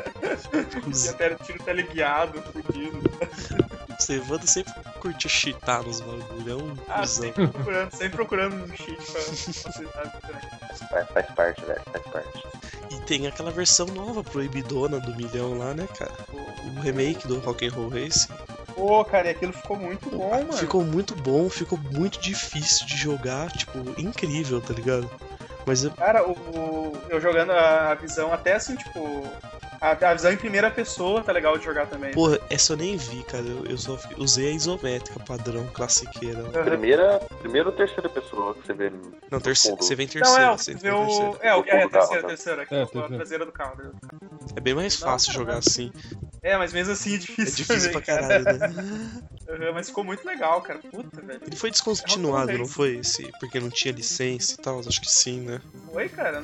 E até tiro teleguiado, fudido. Você Evandro sempre curtiu cheatar nos bagulho, sempre procurando um cheat pra facilitar também. Faz parte, velho, faz parte. E tem aquela versão nova, proibidona do milhão lá, né, cara? O remake do Rock'n'Roll Racing. Pô, cara, e aquilo ficou muito bom, mano. Ficou muito bom, ficou muito difícil de jogar, tipo, incrível, tá ligado? Mas Cara, eu jogando a visão até assim, tipo... A visão em primeira pessoa tá legal de jogar também. Porra, essa eu nem vi, cara. Eu só usei a isométrica padrão, classiqueira. Primeira ou terceira pessoa que você vê. Não, você vem em terceira. Não, você vê a terceira aqui, a traseira do carro. É bem mais fácil jogar assim. Mas mesmo assim é difícil. É difícil também, pra caralho, né? Mas ficou muito legal, cara. Puta, velho. Ele foi descontinuado, não foi? Esse, porque não tinha licença e tal? Acho que sim, né? Foi, cara.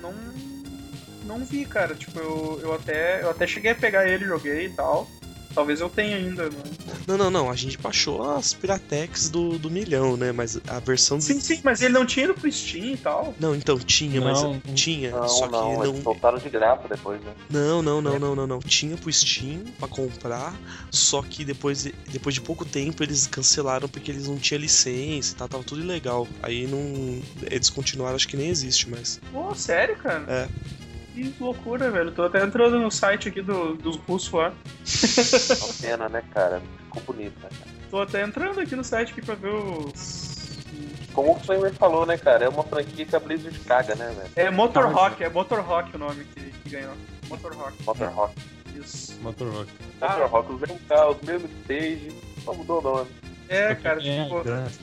Não vi, cara. Tipo, eu até cheguei a pegar ele, joguei e tal. Talvez eu tenha ainda, né? Não. A gente baixou as Piratex do milhão, né? Mas a versão... Sim, mas ele não tinha ido pro Steam e tal. Não, então tinha, mas tinha. Só que não... Eles soltaram de graça depois, né? Não. Tinha pro Steam pra comprar, só que depois de pouco tempo eles cancelaram porque eles não tinham licença e tal, tava tudo ilegal. Aí não... Eles continuaram, acho que nem existe mais. Pô, sério, cara? É. Que loucura, velho. Tô até entrando no site aqui dos russos lá. Uma pena, né, cara? Ficou bonito, né, cara? Tô até entrando aqui no site aqui pra ver os... Como o Flamer falou, né, cara? É uma franquia que a Blizzard caga, né, velho? É Motor Rock o nome que ganhou. Motor Rock. Isso. Motor Rock. Motor Rock, os mesmos carros, os mesmos stage, só mudou o nome. Cara, tipo,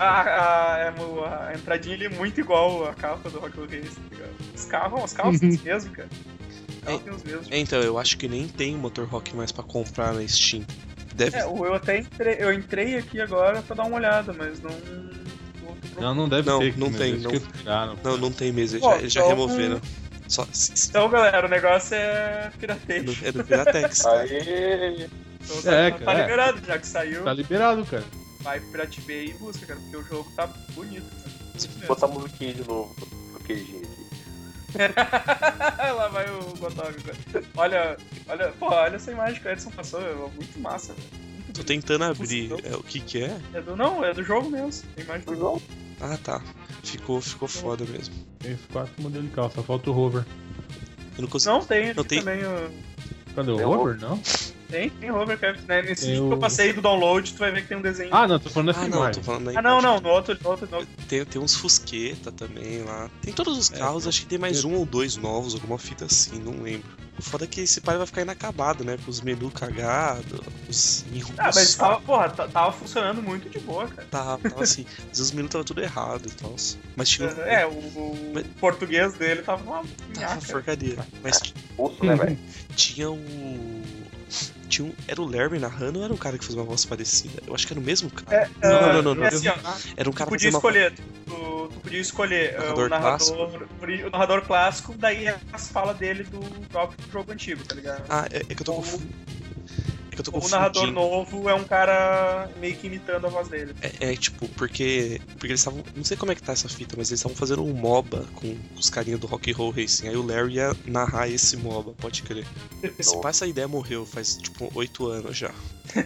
a entradinha ali é muito igual a capa do Rock'n'Roll Racing, tá ligado? Os carros são os mesmos, cara. Tem os mesmos. Então, eu acho que nem tem Motor Rock mais pra comprar na Steam. Deve... eu entrei aqui agora pra dar uma olhada, mas não... Não deve ter. Não tem mesmo, eles já removeram. Então, galera, o negócio é pirateio. É do Piratex. Aí... Então, tá liberado, já que saiu. Tá liberado, cara. Vai pro Pirate Bay e busca, cara, porque o jogo tá bonito, cara. Vou botar a musiquinha de novo pro queijinho aqui. Lá vai o Gotog, cara. Olha essa imagem que o Edson passou, é muito massa, velho. Tô tentando abrir. O que é? É do jogo mesmo. Tem imagem do jogo. Ah, tá. Ficou foda mesmo. Tem 4 modelos de carro, só falta o Rover. Eu não consigo. Não tem também o... Cadê o Rover? Não? Tem Hovercraft, né? Nesse vídeo que eu passei do download, tu vai ver que tem um desenho. Ah, não, tô falando da filmagem. Não, tô falando aí. No outro. Tem uns Fusqueta também lá. Tem todos os carros, acho que tem mais um ou dois novos, alguma fita assim, não lembro. O foda é que esse pai vai ficar inacabado, né? Com os menus cagados, os enroscados. Mas tava funcionando muito de boa, cara. Tava assim. Às vezes os menus tava tudo errado e tal. Mas tinha. O português dele tava uma porcaria. Mas né, velho? tinha o. Era o Larry narrando ou era um cara que fez uma voz parecida? Eu acho que era o mesmo cara. Não. Assim, era um cara tu podia escolher o narrador clássico, daí as falas dele do próprio jogo antigo, tá ligado? É que eu tô confundindo. O narrador novo é um cara meio que imitando a voz dele. Tipo, porque eles estavam. Não sei como é que tá essa fita, mas eles estavam fazendo um MOBA com os carinhas do Rock and Roll Racing. Aí o Larry ia narrar esse MOBA, pode crer. Se pá, essa ideia morreu faz tipo 8 anos já.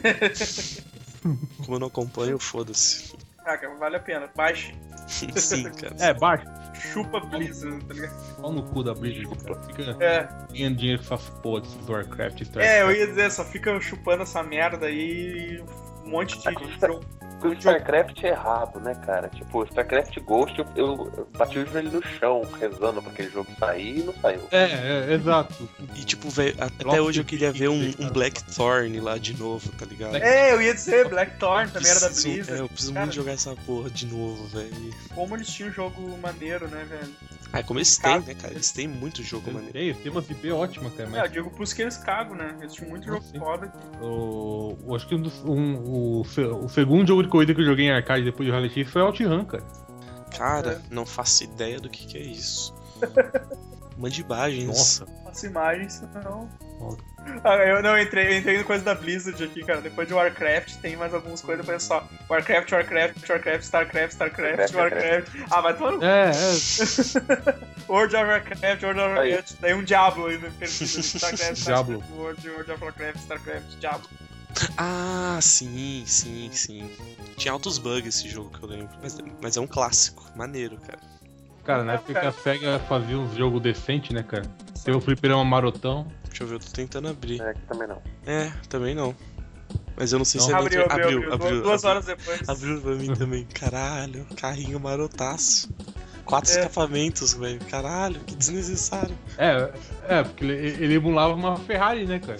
Como eu não acompanho, foda-se. Cara, vale a pena. Baixe. Sim, cara. Baixa. Chupa Blizzard, tá ligado? Pau no cu da Blizzard. Fica ganhando dinheiro com essas porra desses Warcraft. Eu ia dizer, só fica chupando essa merda aí. Um monte de jogo. O StarCraft é errado, né, cara? Tipo, o StarCraft Ghost, eu bati o joelho no chão, rezando pra aquele jogo sair e não saiu. Exato. E tipo, velho, até hoje eu queria ver um Blackthorn lá de novo, tá ligado? Eu ia dizer, Blackthorn também era da Blizzard. Eu preciso muito jogar essa porra de novo, velho. Como eles tinham um jogo maneiro, né, velho? Como eles têm, né, cara? Eles têm muito jogo maneiro. Eles têm umas IP ótimas, cara. Eu digo por isso que eles cagam, né? Eles tinham muito jogo foda. Eu acho que o segundo jogo de corrida que eu joguei em arcade depois de Rally X foi OutRun, cara. Cara, não faço ideia do que é isso. Mande imagens. Nossa. Faço imagens, não. Eu entrei no coisa da Blizzard aqui, cara. Depois de Warcraft, tem mais algumas coisas, depois é só Warcraft, Starcraft. Vai tomar no World of Warcraft, daí um Diablo aí no perfil. Starcraft, Diablo. World of Warcraft, Starcraft, Diablo. Sim. Tinha altos bugs esse jogo que eu lembro. Mas é um clássico, maneiro, cara. Cara, na época que a SEGA fazia uns jogos decentes, né, cara? Teve o Fliperama Marotão. Deixa eu ver, eu tô tentando abrir. Aqui também não. Também não. Mas eu não sei se abriu. 2 horas depois. Abriu pra mim também. Caralho, carrinho marotaço. 4 escapamentos, velho. Caralho, que desnecessário. Porque ele emulava uma Ferrari, né, cara?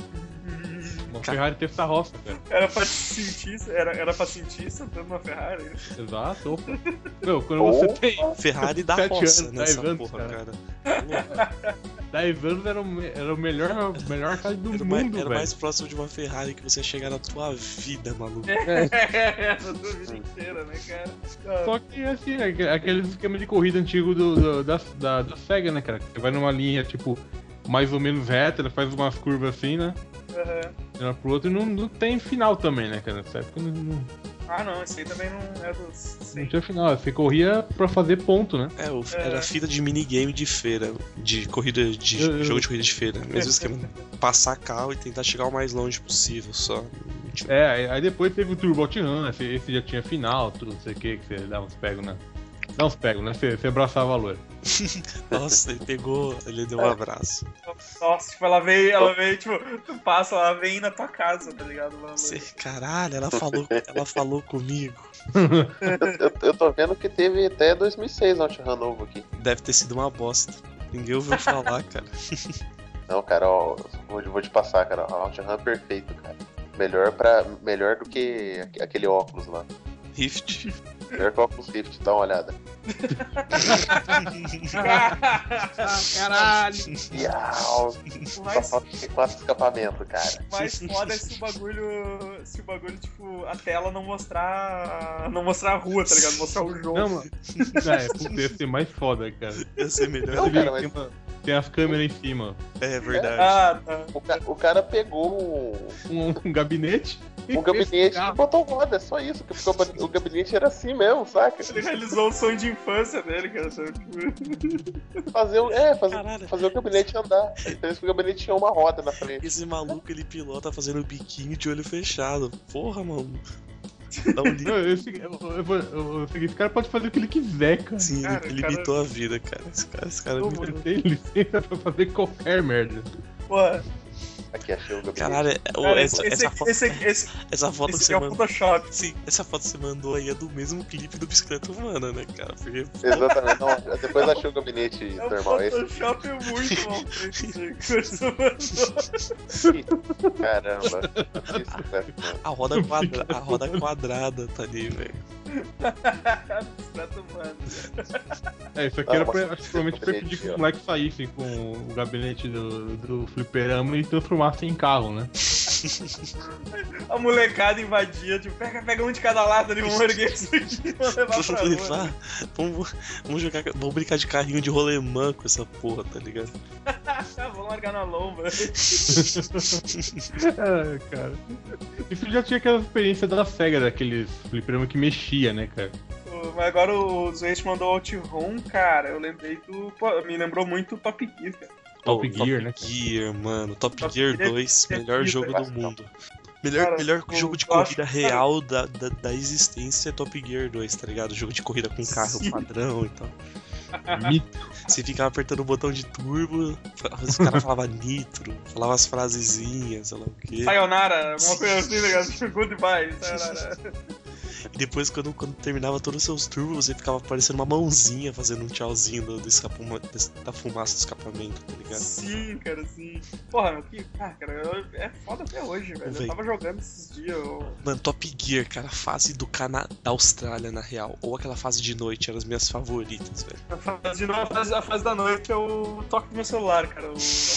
Uma Ferrari Testarossa, cara. Era pra sentir sentando na Ferrari. Exato, opa. Meu, quando você tem Ferrari da 7 roça anos, nessa 10 anos, porra, cara. 10 anos era o melhor carro do mundo, velho. Era mais próximo de uma Ferrari que você ia chegar na tua vida, maluco. Na tua vida inteira, né, cara? Só que, assim, aquele esquema de corrida antigo da SEGA, né, cara? Você vai numa linha, tipo, mais ou menos reta, ele faz umas curvas assim, né? Pro outro, e não tem final também, né, cara? Nessa época não... não, esse aí também não é dos... Não tinha final, você corria pra fazer ponto, né? Era fita de minigame de feira, de corrida de jogo de corrida de feira. Mesmo esquema, passar carro e tentar chegar o mais longe possível, só. Aí depois teve o Turbo OutRun, esse já tinha final, tudo, não sei o que você dava uns pegos, né? Não uns pegos, né? Você abraçava a loira. Nossa, ele deu um abraço. Nossa, tipo, ela veio, tipo, tu passa, ela vem na tua casa, tá ligado? Caralho, ela falou comigo. Eu tô vendo que teve até 2006 OutRun novo aqui. Deve ter sido uma bosta. Ninguém ouviu falar, cara. Não, cara, vou te passar, cara. OutRun é perfeito, cara. Melhor do que aquele óculos lá. Rift. Melhor que o óculos Rift, dá uma olhada. Caralho! Só tem 4 escapamentos, cara. Mais foda é se o bagulho, tipo, a tela não mostrar a rua, tá ligado? Mostrar o jogo. Não, mano. Ia ser mais foda, cara. Ia ser melhor. Não, cara, mas... Tem as câmeras em cima. É verdade. Tá. O cara pegou um gabinete. Um gabinete e botou roda, é só isso. Porque o gabinete era assim mesmo, saca? Ele realizou o sonho de infância dele, cara. Fazer o gabinete andar. Então o gabinete tinha uma roda na frente. Esse maluco, ele pilota fazendo biquinho de olho fechado. Porra, mano. Esse cara pode fazer o que ele quiser, cara. Sim, ele limitou a vida, cara. Esse cara tem licença pra fazer qualquer merda. Porra. Aqui achei o gabinete. Caralho, essa foto que você é o mandou. Photoshop. Sim, essa foto que você mandou aí é do mesmo clipe do Bicicleta Humana, né, cara? Porque... Exatamente, não, depois achei o gabinete normal. O Photoshop é muito mal feito. Caramba. a roda quadrada tá ali, velho. Bicicleta Humana. Isso aqui era provavelmente pra pedir que os moleques saíssem com o gabinete do fliperama e transformassem em carro, né? A molecada invadia, tipo, pega um de cada lado ali, vamos erguer isso aqui, vamos levar pra rua. Vamos brincar de carrinho de rolemã com essa porra, tá ligado? Vamos largar na lomba. Cara. Isso já tinha aquela experiência da SEGA, daqueles fliperama que mexia, né, cara? Mas agora o Zweit mandou OutRun, cara, eu lembrei do... Pô, me lembrou muito o Top Gear, cara. Top Gear, né? Gear, mano. Top Gear 2, melhor jogo do mundo. Cara, melhor jogo de corrida real da existência é Top Gear 2, tá ligado? Jogo de corrida com carro padrão e tal. Você ficava apertando o botão de turbo, os caras falavam nitro, falava as frasezinhas, sei lá o quê. Sayonara, alguma coisa assim, ligado? Goodbye, sayonara. E depois, quando terminava todos os seus turbos, você ficava parecendo uma mãozinha fazendo um tchauzinho da fumaça do escapamento, tá ligado? Sim, cara, sim. Porra, cara, é foda até hoje, velho. Eu tava jogando esses dias. Mano, Top Gear, cara, a fase do Canadá, da Austrália, na real, ou aquela fase de noite, eram as minhas favoritas, velho. A fase da noite é o toque do meu celular, cara.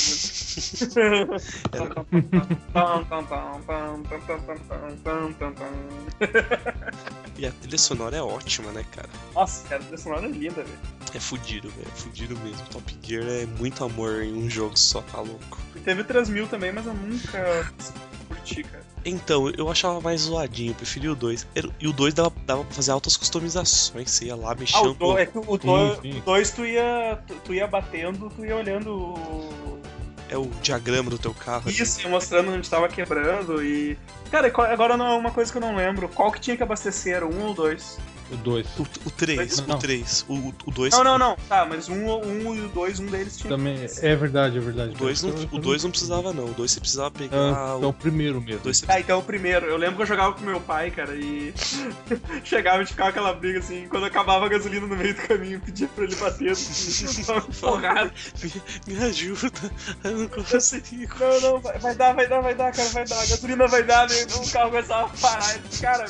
E a trilha sonora é ótima, né, cara? Nossa, cara, a trilha sonora é linda, velho. É fudido, velho. É fudido mesmo. Top Gear é muito amor em um jogo só, tá louco. E teve 3000 também, mas eu nunca curti, cara. Então, eu achava mais zoadinho, eu preferi o 2. E o 2 dava pra fazer altas customizações, você ia lá mexendo. O 2 tu ia batendo, tu ia olhando É o diagrama do teu carro. Isso, ia mostrando onde tava quebrando e... Cara, agora não é uma coisa que eu não lembro. Qual que tinha que abastecer? Era o 1 ou o 2? O 2. O 3, o 3. O 2. Não. Tá, mas o 1 e o 2, um deles tinha. Também, é verdade. O 2 não precisava, não. O 2 você precisava pegar. Então o primeiro mesmo. Então o primeiro. Eu lembro que eu jogava com meu pai, cara, e chegava e ficava aquela briga assim. Quando acabava a gasolina no meio do caminho, pedia pra ele bater assim, porrada. Me ajuda. Eu não consigo. Não, vai dar, cara, vai dar. A gasolina vai dar, né? O carro começava a parar. Cara,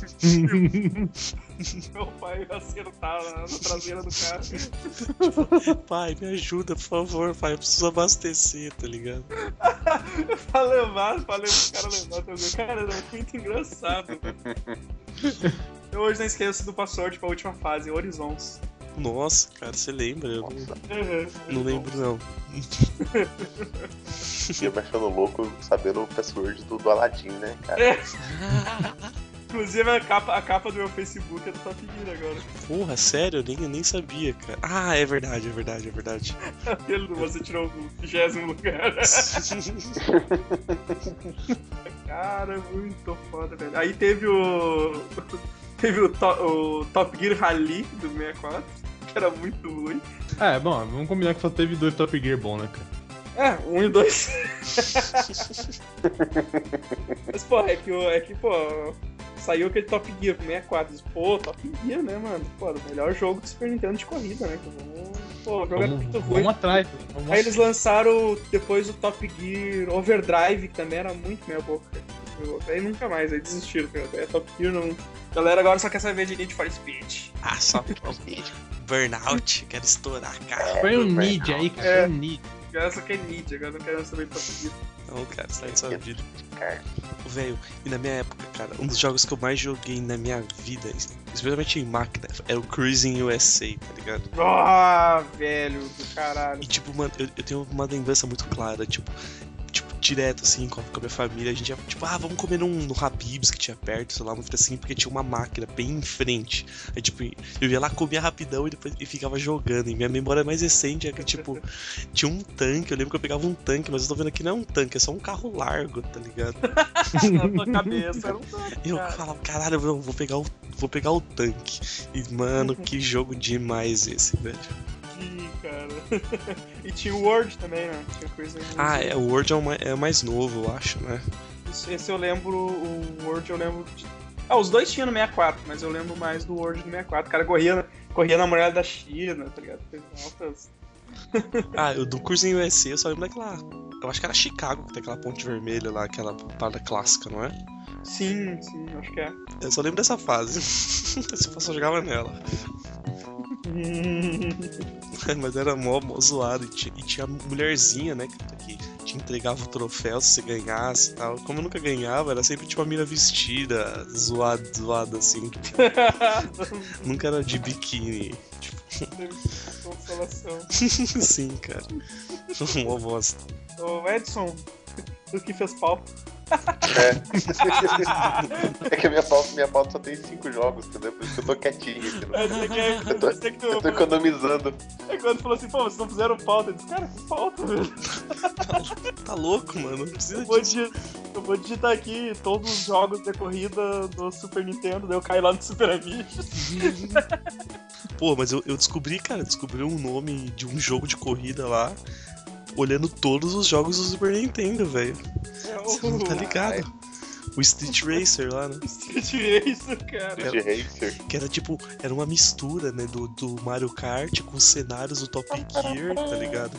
meu pai acertava na traseira do carro. Pai, me ajuda, por favor, pai. Eu preciso abastecer, tá ligado? pra levar os caras levar também. Cara, era muito engraçado. Eu hoje não esqueço do password pra última fase, Horizons. Nossa, cara, você lembra? Eu não lembro, não. Eu me achando louco sabendo o password do Aladdin, né, cara? Inclusive a capa do meu Facebook é do Top Gear agora. Porra, sério? Eu nem sabia, cara. Ah, é verdade. Você tirou o 20º lugar. Cara, muito foda, velho. Aí teve o Top Gear Rally do 64, que era muito ruim. Bom, vamos combinar que só teve 2 Top Gear bom, né, cara? 1 e 2. Mas, porra, é que, saiu aquele Top Gear 64. Pô, Top Gear, né, mano? Pô, o melhor jogo do Super Nintendo de corrida, né? Pô, o jogo é muito ruim. Vamos atrás. Aí eles lançaram depois o Top Gear Overdrive, que também era muito meia boca. Aí nunca mais, aí desistiram, cara. Top Gear não... A galera agora só quer saber de Need for Speed. Só Burnout, quero estourar, cara. Foi um Need aí, cara. Foi um Need. Agora só quer Need, agora não quero saber de Top Gear. Não, cara, sai de sua vida. Velho, e na minha época, cara, um dos jogos que eu mais joguei na minha vida, especialmente em máquina, era o Cruising USA, tá ligado? Velho, do caralho. E tipo, mano, eu tenho uma lembrança muito clara, tipo, direto, assim, com a minha família, a gente ia, tipo, vamos comer no Habib's que tinha perto, sei lá, uma fita assim, porque tinha uma máquina bem em frente. Aí, tipo, eu ia lá, comia rapidão e depois ficava jogando. E minha memória mais recente é que, tipo, tinha um tanque, eu lembro que eu pegava um tanque, mas eu tô vendo aqui não é um tanque, é só um carro largo, tá ligado? Na tua cabeça era um tanque. E eu falava, caralho, eu vou pegar o tanque. E, mano, que jogo demais esse, velho. Sim, cara. E tinha o Word também, né? Tinha coisa o Word é o mais novo, eu acho, né? Esse eu lembro, o Word eu lembro... Os dois tinham no 64, mas eu lembro mais do Word no 64. O cara corria na muralha da China, tá ligado? Fez altas... O do Cruising USA eu só lembro daquela... Eu acho que era Chicago, que tem aquela ponte vermelha lá, aquela parada clássica, não é? Sim, acho que é. Eu só lembro dessa fase. Eu só jogava nela. Mas era mó zoado. E tinha a mulherzinha, né, que te entregava o troféu se você ganhasse e tal. Como eu nunca ganhava, era sempre tipo uma mina vestida, zoada assim. Nunca era de biquíni. Consolação. Sim, cara. Uma bosta. Ô Edson, tu que fez pau. É que a minha pauta só tem 5 jogos, entendeu? Por isso que eu tô quietinho aqui. Eu tô economizando. É quando falou assim, pô, vocês não fizeram pauta. Eu disse, cara, que pauta, velho. Tá louco, mano. Não precisa disso. Eu vou digitar aqui todos os jogos de corrida do Super Nintendo, daí eu caio lá no Super Amigos. Pô, mas eu descobri um nome de um jogo de corrida lá, olhando todos os jogos do Super Nintendo, velho. Você não tá ligado? O Street Racer lá, né? Street Racer, cara. Street Racer. Que era tipo, era uma mistura, né, do Mario Kart com os cenários do Top Gear, tá ligado?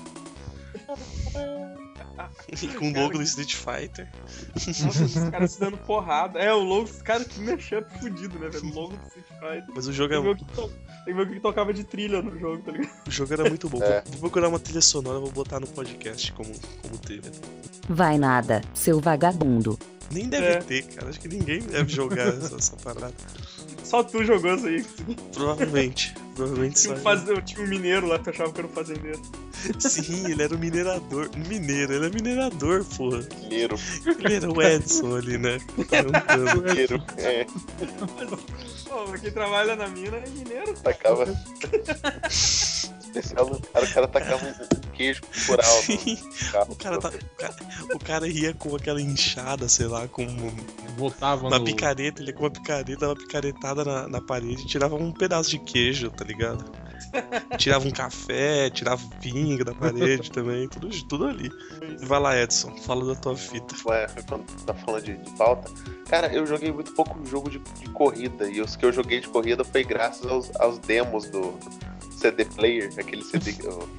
E com o logo do Street Fighter. Nossa, os caras se dando porrada. O logo, os caras que mashup fudido, né, velho? O logo do Street Fighter. Mas o jogo Tem que ver o que tocava de trilha no jogo, tá ligado? O jogo era muito bom. Vou procurar uma trilha sonora, vou botar no podcast como trilha. Vai nada, seu vagabundo. Nem deve ter, cara. Acho que ninguém deve jogar essa parada. Só tu jogou isso aí. Provavelmente só. Tinha um mineiro lá que tu achava que era um fazendeiro. Sim, ele era um minerador. Ele é minerador, porra. Mineiro. Ele era o Edson ali, né? Mineiro, Pô, quem trabalha na mina é mineiro. Tacava. Especial, o cara tacava um queijo cultural. O cara ia com aquela enxada, sei lá, com uma picareta, ele ia com uma picareta, dava uma picaretada na parede e tirava um pedaço de queijo, tá ligado? Tirava um café, tirava pinga da parede também, tudo ali. Vai lá, Edson, fala da tua fita. Quando tá falando de pauta, cara, eu joguei muito pouco jogo de corrida, e os que eu joguei de corrida foi graças aos demos do CD Player, aquele CD.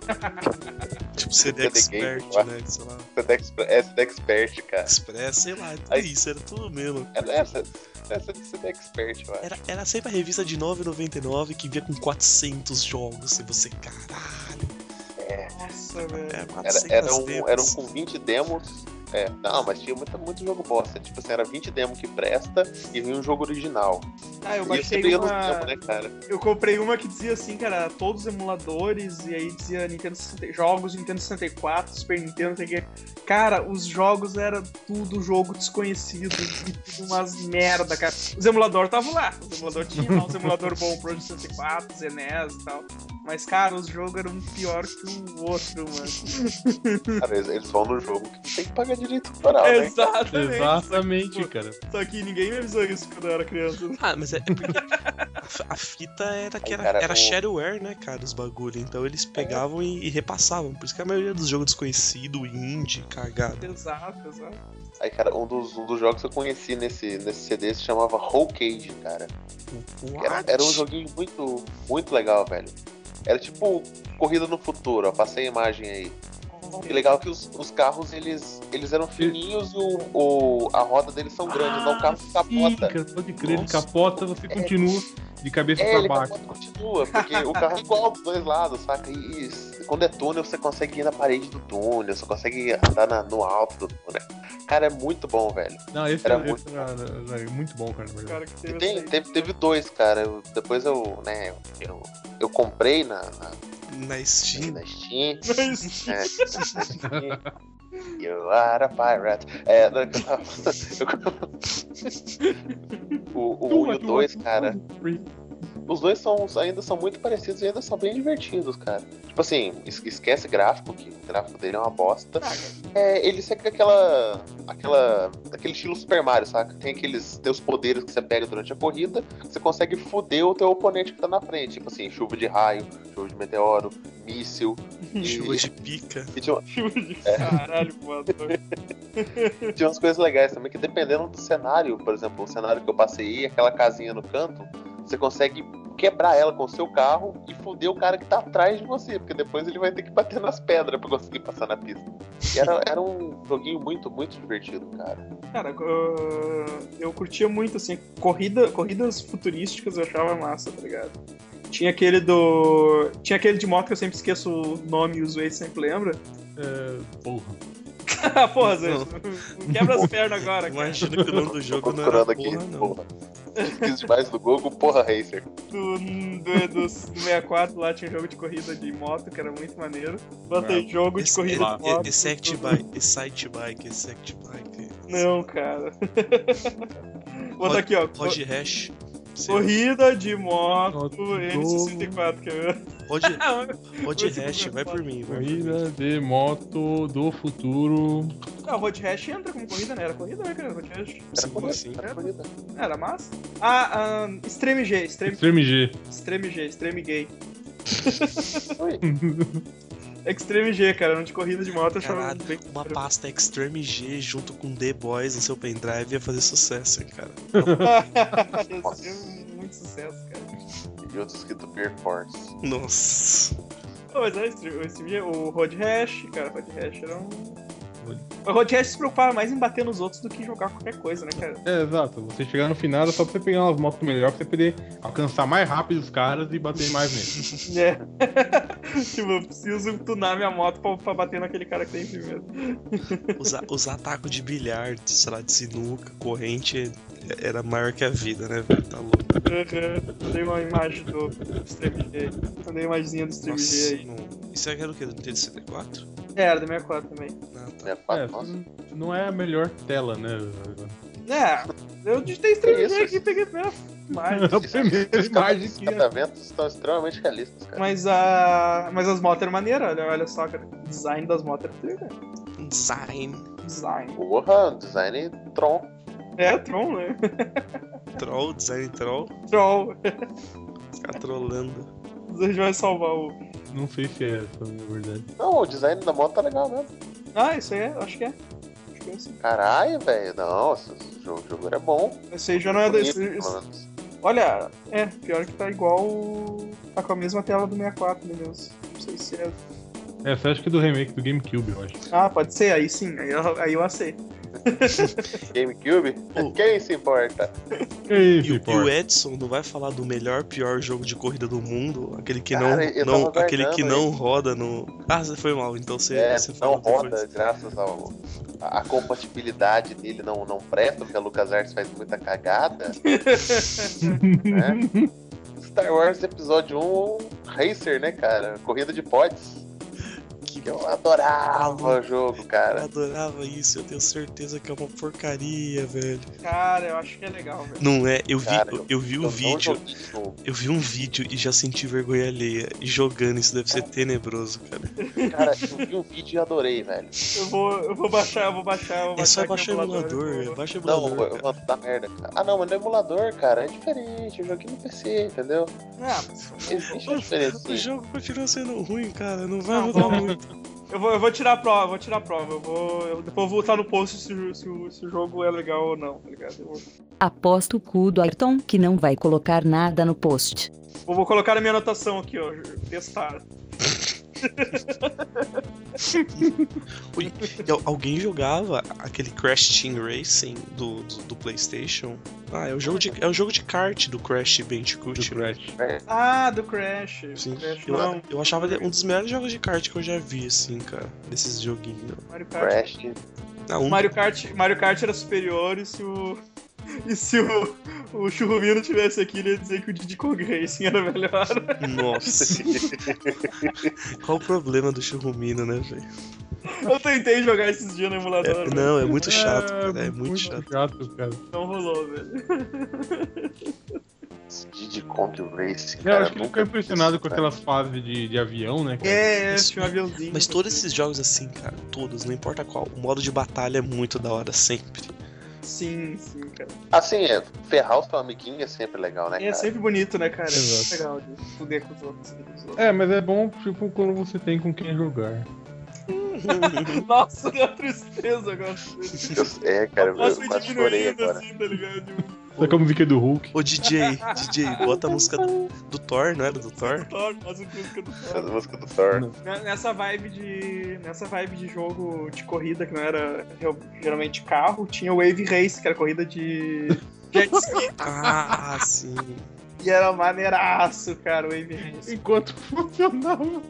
Tipo CD Expert, né? Sei lá. CD Expert, cara. Express, sei lá, isso, era tudo mesmo. Essa CD Expert, eu acho. Era sempre a revista de R$9,99 que vinha com 400 jogos, e você, caralho. Nossa, velho. Eram com 20 demos. Não, mas tinha muito jogo bosta. Tipo assim, era 20 demos que presta e vinha um jogo original. Eu baixei uma... tempo, né, cara? Eu comprei uma que dizia assim, cara, todos os emuladores, e aí dizia jogos de Nintendo 64, Super Nintendo, não sei o que. Cara, os jogos eram tudo jogo desconhecido, e tudo umas merda, cara. Os emuladores estavam lá. Os emuladores tinham lá, os emuladores bom pro 64, ZNES e tal. Mas, cara, os jogos eram um pior que o outro, mano. Cara, eles vão no jogo que tem que pagar direito autoral, né? Exatamente, cara. Só que ninguém me avisou isso quando eu era criança. Mas é porque a fita era shareware, né, cara, os bagulho. Então eles pegavam e repassavam. Por isso que a maioria dos jogos desconhecidos, indie, cagado. Exato. Aí, cara, um dos jogos que eu conheci nesse CD se chamava Roll Cage, cara. Era um joguinho muito, muito legal, velho. Era tipo corrida no futuro, ó. Passei a imagem aí. Que legal que os carros, eles eram fininhos e a roda deles são grandes, então o carro capota. Sim, pode crer, ele capota, você continua de cabeça pra baixo. Ele continua, porque o carro é igual dos dois lados, saca? E quando é túnel, você consegue ir na parede do túnel, você consegue andar no alto do túnel. Cara, é muito bom, velho. Não, esse era muito bom, cara. Teve dois, cara. Depois eu comprei na Steam. Na Steam. You are a pirate. O 1 e o 2, cara. os dois ainda são muito parecidos e ainda são bem divertidos, cara. Tipo assim, esquece gráfico, que o gráfico dele é uma bosta. Ele segue aquele estilo Super Mario, saca? Tem os poderes que você pega durante a corrida, você consegue foder o teu oponente que tá na frente. Tipo assim, chuva de raio, chuva de meteoro, míssil. Chuva de pica. Caralho, mano. Tinha umas coisas legais também, que dependendo do cenário, por exemplo, o cenário que eu passei, aquela casinha no canto, você consegue quebrar ela com o seu carro e foder o cara que tá atrás de você, porque depois ele vai ter que bater nas pedras pra conseguir passar na pista. E era um joguinho muito, muito divertido, cara. Cara, eu curtia muito, assim, corridas futurísticas eu achava massa, tá ligado? Tinha aquele de moto que eu sempre esqueço o nome e o Zuei sempre lembra. Porra. Porra, Zé, quebra as pernas agora, cara. Imagina que o nome do jogo não era aqui, porra, não. Quis demais do Google, porra, Racer. Do 64 lá tinha jogo de corrida de moto, que era muito maneiro. Botei jogo de corrida de moto. Excite Bike. Não, cara. Bota aqui, ó. Road Rash. Corrida de moto N64, quer ver? Road Rash, vai por mim. Corrida de moto do futuro. Não, Road Rash entra como corrida, né? Era corrida, né, cara? Road Rash. Era corrida. Era massa? Extreme G. Extreme Gay. Extreme G, cara, não de corrida de moto, eu achava bem... Uma pasta Extreme G junto com The Boys no seu pendrive ia fazer sucesso, hein, cara. Ia ser muito sucesso, cara. E outro escrito Beer Force. Nossa. Mas o Road Rash, cara, o Road Rash era O Road Rash se preocupava mais em bater nos outros do que jogar qualquer coisa, né, cara? Exato. Você chegar no final é só pra você pegar umas motos melhores pra você poder alcançar mais rápido os caras e bater mais neles. Tipo, eu preciso tunar minha moto pra bater naquele cara que tem primeiro. Usar taco de bilhar, sei lá, de sinuca, corrente, era maior que a vida, né, velho? Tá louco. Mandei uma imagem do Extreme G. Mandei uma imagenzinha do Extreme G aí. Isso aqui era o quê? Do Nintendo 64? Era, do 64 também. Não é a melhor tela, né? Eu digitei Extreme G aqui e peguei a primeira imagem. A primeira imagem Os catamentos estão extremamente realistas, cara. Mas as motos eram maneiras, olha só, cara. O design das motos era legal. Design. Porra, design Tron. Tron, né? Design troll. Ficar trollando. A gente vai salvar o... Não sei se é essa, na verdade. Não, o design da moto tá legal mesmo. Isso aí acho que é. Assim. Caralho, velho, não, esse jogo era bom. Esse aí já não é desse. Olha, pior que tá igual. Tá com a mesma tela do 64, meu Deus. Não sei se é. Você acha que é do remake do GameCube, eu acho. Pode ser, aí sim, aí eu aceito. GameCube? Quem se importa? E o Edson não vai falar do pior jogo de corrida do mundo? Aquele que não roda no... você foi mal, então você não roda, graças a compatibilidade dele não presta, porque a LucasArts faz muita cagada. Né? Star Wars Episódio 1 Racer, né, cara? Corrida de pods. Eu adorava o jogo, cara. Eu adorava isso, eu tenho certeza que é uma porcaria, velho. Cara, eu acho que é legal, velho. Não é? Eu vi um vídeo. Eu vi um vídeo e já senti vergonha alheia. E jogando, isso deve ser tenebroso, cara. Cara, eu vi um vídeo e adorei, velho. Eu vou baixar. É só baixar o emulador, baixa o emulador. Não, eu vou dar merda, cara. Não, mas no emulador, cara, é diferente. Eu joguei no PC, entendeu? Existe a diferença. O jogo continua sendo ruim, cara. Não vai mudar muito. Eu vou tirar a prova, depois eu vou voltar no post se o jogo é legal ou não, tá ligado? Aposto o cu do Ayrton que não vai colocar nada no post. Vou colocar na minha anotação aqui, ó, testar. Ui, alguém jogava aquele Crash Team Racing do PlayStation? É o jogo de kart do Crash Bandicoot. Do Crash. Do Crash. Sim. Crash, eu achava um dos melhores jogos de kart que eu já vi, assim, cara. Desses joguinhos. Mario Kart. Crash. Mario Kart era superior e se o Churrumino tivesse aqui, ele ia dizer que o Diddy Kong Racing era melhor. Nossa. Qual o problema do Churrumino, né, velho? Eu tentei jogar esses dias no emulador. Não, é muito chato, cara. É muito chato. Cara. Não rolou, velho. Diddy Kong Racing, Eu cara. acho que ele ficou impressionado com aquelas fases de avião, né? Cara? Tinha um aviãozinho. Mas todos esses jogos assim, cara, todos, não importa qual, o modo de batalha é muito da hora sempre. Sim, cara. Assim, ferrar o seu amiguinho é sempre legal, né, cara? É sempre bonito, né, cara? Exato. É legal de fuder com os outros. Mas é bom, tipo, quando você tem com quem jogar. Nossa, deu tristeza agora. Cara, eu quase quase chorei agora. assim, tá ligado? Sabe com a música do Hulk? Ô DJ, bota a música do Thor, não era do Thor? Faz a música do Essa Thor. música do Thor. Nessa vibe de jogo de corrida, que não era geralmente carro, tinha o Wave Race, que era corrida de jet ski. Ah, sim. E era maneiraço, cara, o Wave Race. Enquanto funcionava.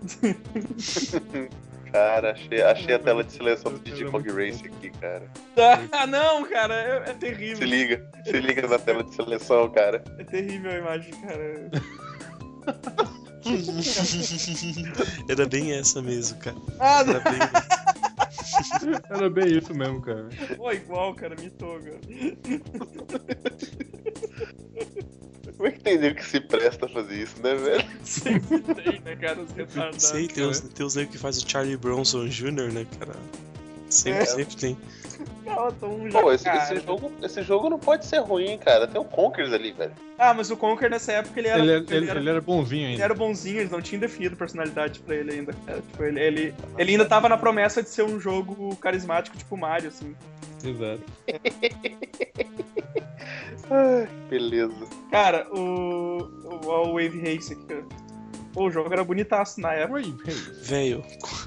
Cara, achei a tela de seleção do Diddy Kong Racing aqui, cara. Ah, não, cara, é terrível. Se liga na tela de seleção, cara. É terrível a imagem, cara. Era bem essa mesmo, cara. Ah, Era bem... Era bem isso mesmo, cara. Pô, igual, cara, mitou, cara. Como é que tem nego que se presta a fazer isso, né, velho? Sempre tem, né, cara, os retardados. Sei, tem os negros que faz o Charlie Bronson Jr., né, cara? Sempre tem. Não, tão Pô, esse jogo não pode ser ruim, cara. Tem o Conkers ali, velho. Ah, mas o Conker nessa época ele Ele era bonzinho Ele ainda. era bonzinho, eles não tinham definido personalidade pra ele ainda, cara. Tipo, ele ainda tava na promessa de ser um jogo carismático, tipo Mario, assim. Exato. Ai, beleza. Cara, o Wave Race aqui, cara. Pô, o jogo era bonitaço na época. Oi, Velho,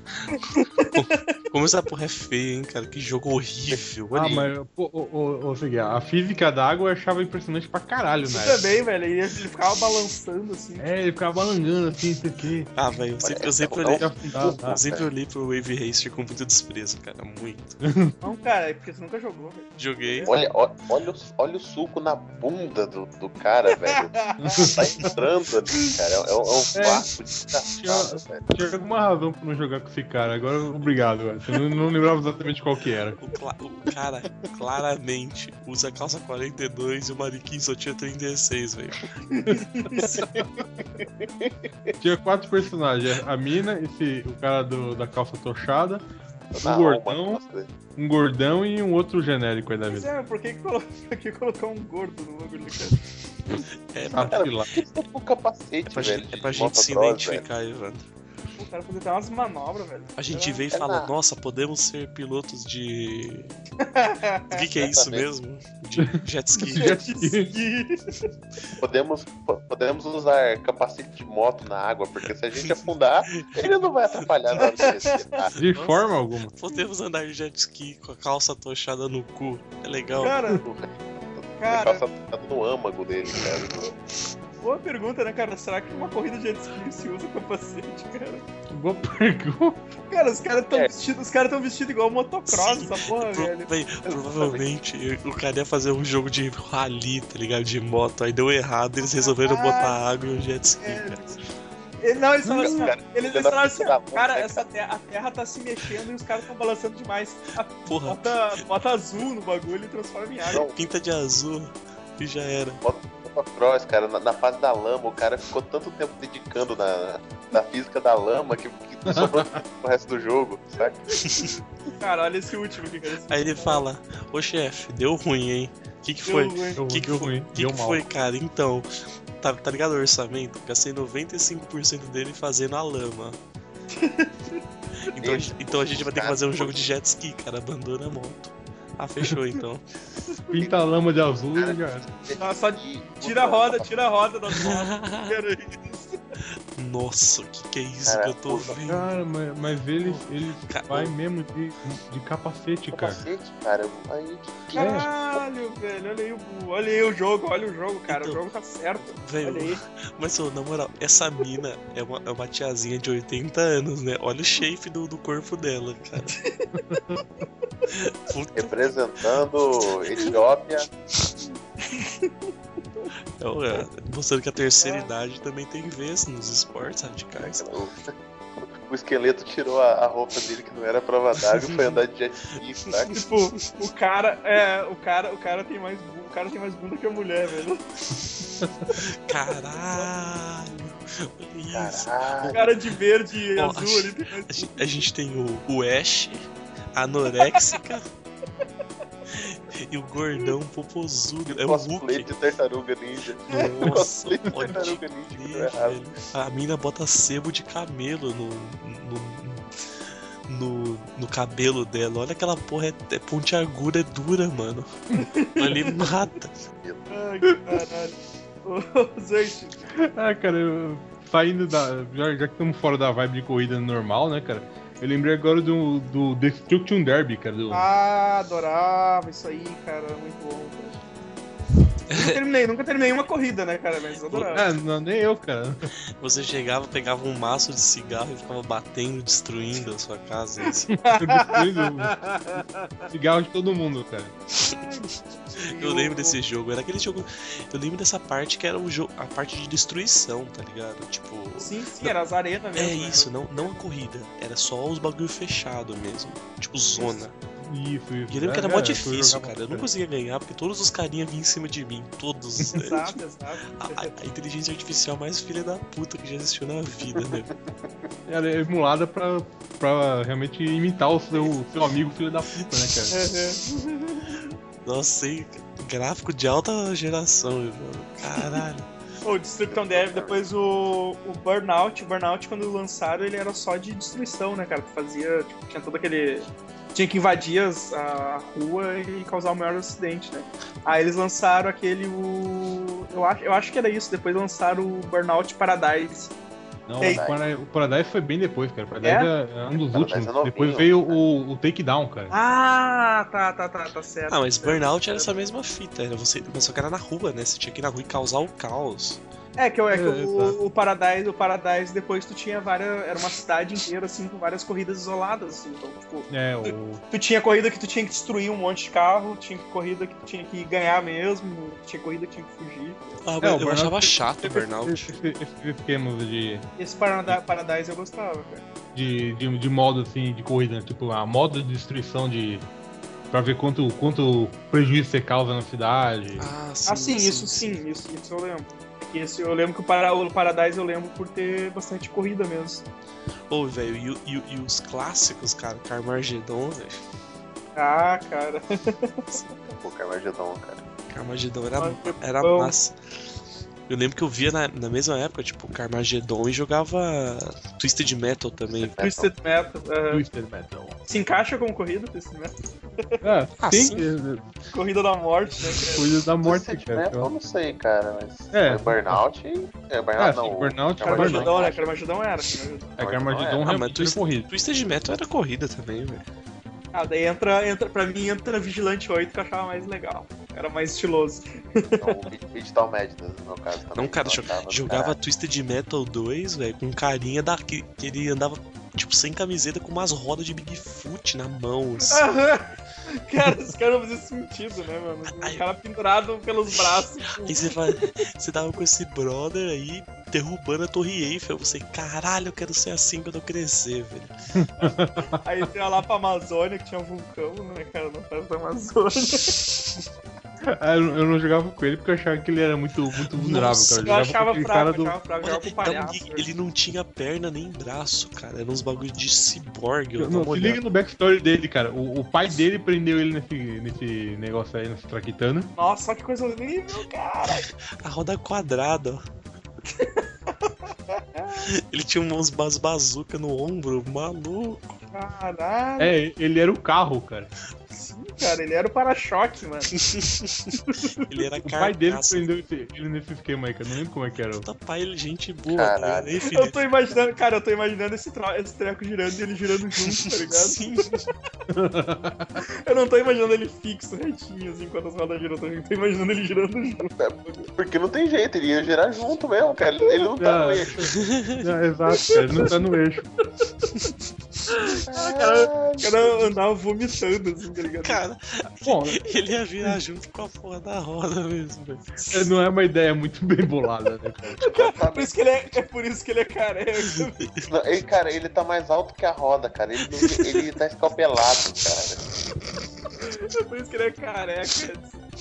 como essa porra é feia, hein, cara? Que jogo horrível. Olha aí. mas, pô, seguinte, a física da água eu achava impressionante pra caralho, né? Também, velho, ele ficava balançando, assim. Ele ficava balangando assim, isso aqui. Ah, velho, eu sempre olhei pro Wave Racer com muito desprezo, cara. Muito. Não, cara, é porque você nunca jogou, velho. Joguei. Olha o suco na bunda do cara, velho. Tá entrando ali, cara. É um vácuo desgraçado, velho. Tinha alguma razão pra não jogar com esse cara. Agora, obrigado, velho. Você não lembrava exatamente qual que era. O cara claramente usa calça 42 e o manequim só tinha 36, velho. Tinha 4 personagens. A mina, o cara da calça tochada, um gordão e um outro genérico aí da Mas vida. por que colocar um gordo no bagulho, cara? Cara, por que você tá com capacete, velho? É pra gente se Motocross, identificar, Evandro. O cara podia ter umas manobras, velho. A gente vê e fala, nossa, podemos ser pilotos de... O que é isso mesmo? De jet ski. Podemos usar capacete de moto na água, porque se a gente afundar, ele não vai atrapalhar na hora de descer. De forma alguma. Podemos andar de jet ski com a calça tochada no cu. É legal. A calça tá no âmago dele, cara. Boa pergunta, né, cara? Será que numa corrida de jet ski se usa capacete, cara? Boa pergunta. Cara, os caras tão vestidos igual motocross, essa porra, velho. Provavelmente o cara ia fazer um jogo de rally, tá ligado? De moto. Aí deu errado, eles resolveram botar água e um jet ski, cara. Eles falaram assim, cara, a terra tá se mexendo e os caras tão balançando demais. Porra. Bota azul no bagulho e transforma em água. Pinta de azul e já era. Motocross, cara, na fase da lama, o cara ficou tanto tempo dedicando na física da lama que sobrou o resto do jogo, sabe? Cara, olha esse último aqui, cara. Aí ele fala, ô chefe, deu ruim, hein? O que foi? Deu ruim. O que foi, cara? Então, tá ligado o orçamento? Gastei 95% dele fazendo a lama. Então a gente vai ter que fazer um jogo de jet ski, cara. Abandona a moto. Ah, fechou então. Pinta a lama de azul e já era. Só tira a roda das motos. Nossa, o que é isso, cara, que eu tô vendo? Cara, mas ele vai mesmo de capacete, cara. Capacete, cara. Caralho, velho. Olha aí o jogo, cara. Então, o jogo tá certo. Velho, olha aí. Mas, na moral, essa mina é uma tiazinha de 80 anos, né? Olha o shape do corpo dela, cara. Representando Etiópia. Mostrando que a terceira idade também tem vez nos esportes radicais. o esqueleto tirou a roupa dele que não era prova d'água e foi andar de jet ski, saca? Tipo, o cara tem mais bunda que a mulher, velho. Caralho! Olha isso. O cara de verde e Ó, azul ali tem mais bunda. A gente tem o Ash, a anoréxica e o gordão popozudo. É o Cosplay Hulk. de tartaruga ninja. Nossa, Cosplay de pode tartaruga ninja que crer, deu errado. velho. A mina bota sebo de camelo no cabelo dela. Olha aquela porra, é pontiaguda, é dura, mano. Ali mata. Ai, que caralho. Ô, Zoite, Cara, saindo da. Já que estamos fora da vibe de corrida normal, né, cara? Eu lembrei agora do Destruction Derby, cara. adorava isso aí, cara, muito bom, cara. Nunca terminei uma corrida, né, cara, mas adorava. Não, nem eu, cara. Você chegava, pegava um maço de cigarro e ficava batendo, destruindo a sua casa. Assim. Cigarro de todo mundo, cara. Eu lembro desse jogo, era aquele jogo. Eu lembro dessa parte que era a parte de destruição, tá ligado? Tipo. Sim, era as arenas mesmo. É isso, não a corrida. Era só os bagulho fechado mesmo. Tipo zona. Isso. E eu lembro que era mó difícil, cara. Eu não conseguia ganhar porque todos os carinha vinham em cima de mim. Todos. Exato. A inteligência artificial mais filha da puta que já existiu na vida, né? Ela é emulada pra realmente imitar o seu amigo filho da puta, né, cara? Nossa, aí, gráfico de alta geração, mano. Caralho. O Destruction Derby, depois o Burnout. O Burnout, quando lançaram, ele era só de destruição, né, cara? Tu fazia, tipo, tinha todo aquele... Tinha que invadir a rua e causar o maior acidente, né? Aí eles lançaram aquele... Eu acho que era isso. Depois lançaram o Burnout Paradise. Não, o Paradise foi bem depois, cara. O Paradise é um dos últimos. Depois veio o Takedown, cara. Ah, tá certo. Ah, mas Burnout era essa mesma fita. Mas só que era na rua, né? Você tinha que ir na rua e causar o caos. O Paradise depois tu tinha era uma cidade inteira, assim, com várias corridas isoladas, assim, então, tipo... Tu tinha corrida que tu tinha que destruir um monte de carro, tinha corrida que tu tinha que ganhar mesmo, tinha corrida que tinha que fugir. Eu achava chato o Burnout. Esse esquema de... Esse Paradise eu gostava, cara. De modo, assim, de corrida, né? Tipo, a modo de destruição pra ver quanto prejuízo você causa na cidade. Sim, isso eu lembro. Eu lembro que o Paradise eu lembro por ter bastante corrida mesmo. Ô, velho, e os clássicos, cara? Carmageddon, velho. Ah, cara. Pô, Carmageddon, cara. Carmageddon era massa. Eu lembro que eu via na mesma época, tipo, Carmageddon e jogava Twisted Metal também. Twisted Metal. Twisted Metal. Se encaixa com corrida, Twisted Metal? Sim. Corrida da morte, né, cara? Corrida da morte, Twisted cara. Metal, eu não sei, cara, mas... Burnout... Burnout não. Burnout, Carmageddon, né? Carmageddon era. Carmageddon realmente mas corrida. Twisted Metal era corrida também, velho. Daí pra mim entra Vigilante 8, que eu achava mais legal. Era mais estiloso. O Digital Madness, no meu caso, também. Não, cara, jogava Twisted Metal 2, velho, com carinha que ele andava, tipo, sem camiseta, com umas rodas de Bigfoot na mão, assim. Cara, esse cara não fazia sentido, né, mano? O cara pendurado pelos braços. Aí você tava com esse brother aí, derrubando a Torre Eiffel. Você, caralho, eu quero ser assim quando eu crescer, velho. Aí você ia lá pra Amazônia, que tinha um vulcão, né, cara, na festa da Amazônia. Eu não jogava com ele porque eu achava que ele era muito vulnerável, cara. Eu achava fraco, jogava com palhaço. Ele não tinha perna nem braço, cara. Era uns bagulho de ciborgue. Se liga no backstory dele, cara. O pai dele prendeu ele nesse negócio aí, nesse traquitano. Nossa, que coisa horrível, cara. A roda quadrada, ó. Ele tinha umas bazucas no ombro, maluco. Caralho. Ele era o carro, cara. Sim, cara, ele era o para-choque, mano. Ele era carcaça. O pai dele prendeu ele nesse esquema aí, cara. Não lembro como é que era. Puta pai, ele gente boa. Caralho. Eu tô imaginando esse treco girando e ele girando junto, tá ligado? Sim. Eu não tô imaginando ele fixo, retinho, assim, enquanto as rodas giram. Eu tô imaginando ele girando junto. Porque não tem jeito, ele ia girar junto mesmo, cara. Ele não tá no eixo. Exato, cara. Ele não tá no eixo. O cara andava vomitando, assim, tá ligado? Cara, Bom, ele ia virar junto com a porra da roda mesmo, velho. não é uma ideia muito bem bolada, né, cara? Por isso que por isso que ele é careca. Não, cara, ele tá mais alto que a roda, cara. Ele tá escalpelado, cara. Por isso que ele é careca.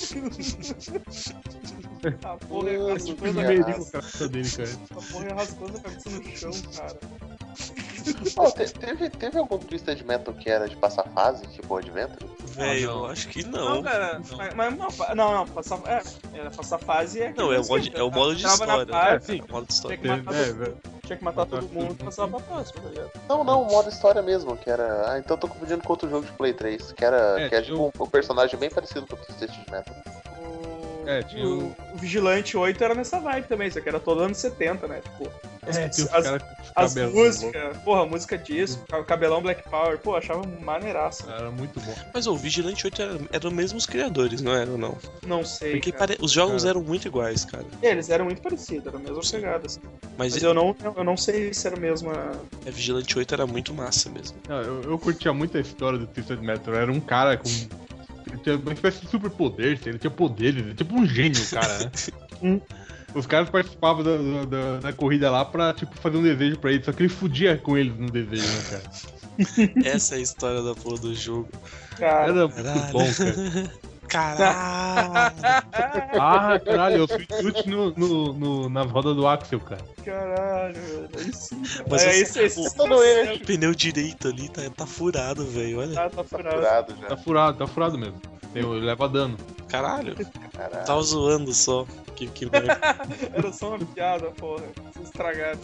A porra é raspando a Primeiro com a cabeça dele, cara. A porra é raspando a cabeça no chão, cara. Oh, teve algum Twisted Metal que era de passar fase, tipo Adventure? Velho, eu acho que não. Não, cara. Não, passar fase é. Não, é o modo de história. Sim. É o modo de história. Tinha que matar todo mundo e passar pra próxima, tá ligado? Não, modo história mesmo, que era. Ah, então eu tô confundindo com outro jogo de Play 3, que era tipo um personagem bem parecido com o Twisted Metal. O Vigilante 8 era nessa vibe também, só que era todo anos 70, né? Tipo, as músicas, porra, música disso, cabelão Black Power, pô, achava maneiraço. Era muito bom. Mas o Vigilante 8 eram mesmo os criadores, não eram, não? Não sei. Porque os jogos eram muito iguais, cara. Eles eram muito parecidos, era a mesma pegada, assim. Mas eu não sei se era mesmo a Vigilante 8 era muito massa mesmo. Eu curtia muito a história do Twisted Metal. Era um cara com... Ele tinha uma espécie de superpoder, ele tinha poderes, ele tipo um gênio, cara, né? Os caras participavam da corrida lá pra, tipo, fazer um desejo pra ele, só que ele fudia com eles no desejo, né, cara? Essa é a história da porra do jogo. Cara, era muito bom, cara. Caralho! Caralho, eu fui chute na roda do Axel, cara. Caralho, velho. Aí sim. Mas o pneu direito ali tá furado, velho. Olha. Tá furado. Tá furado mesmo. Ele leva dano. Caralho. Tava zoando só. Que Era só uma piada, porra. Vocês estragaram.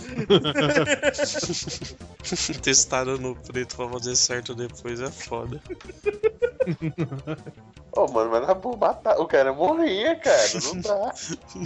Testaram no preto pra fazer certo depois, é foda. Ô, mano, mas na boa, o cara morria, cara. Não dá.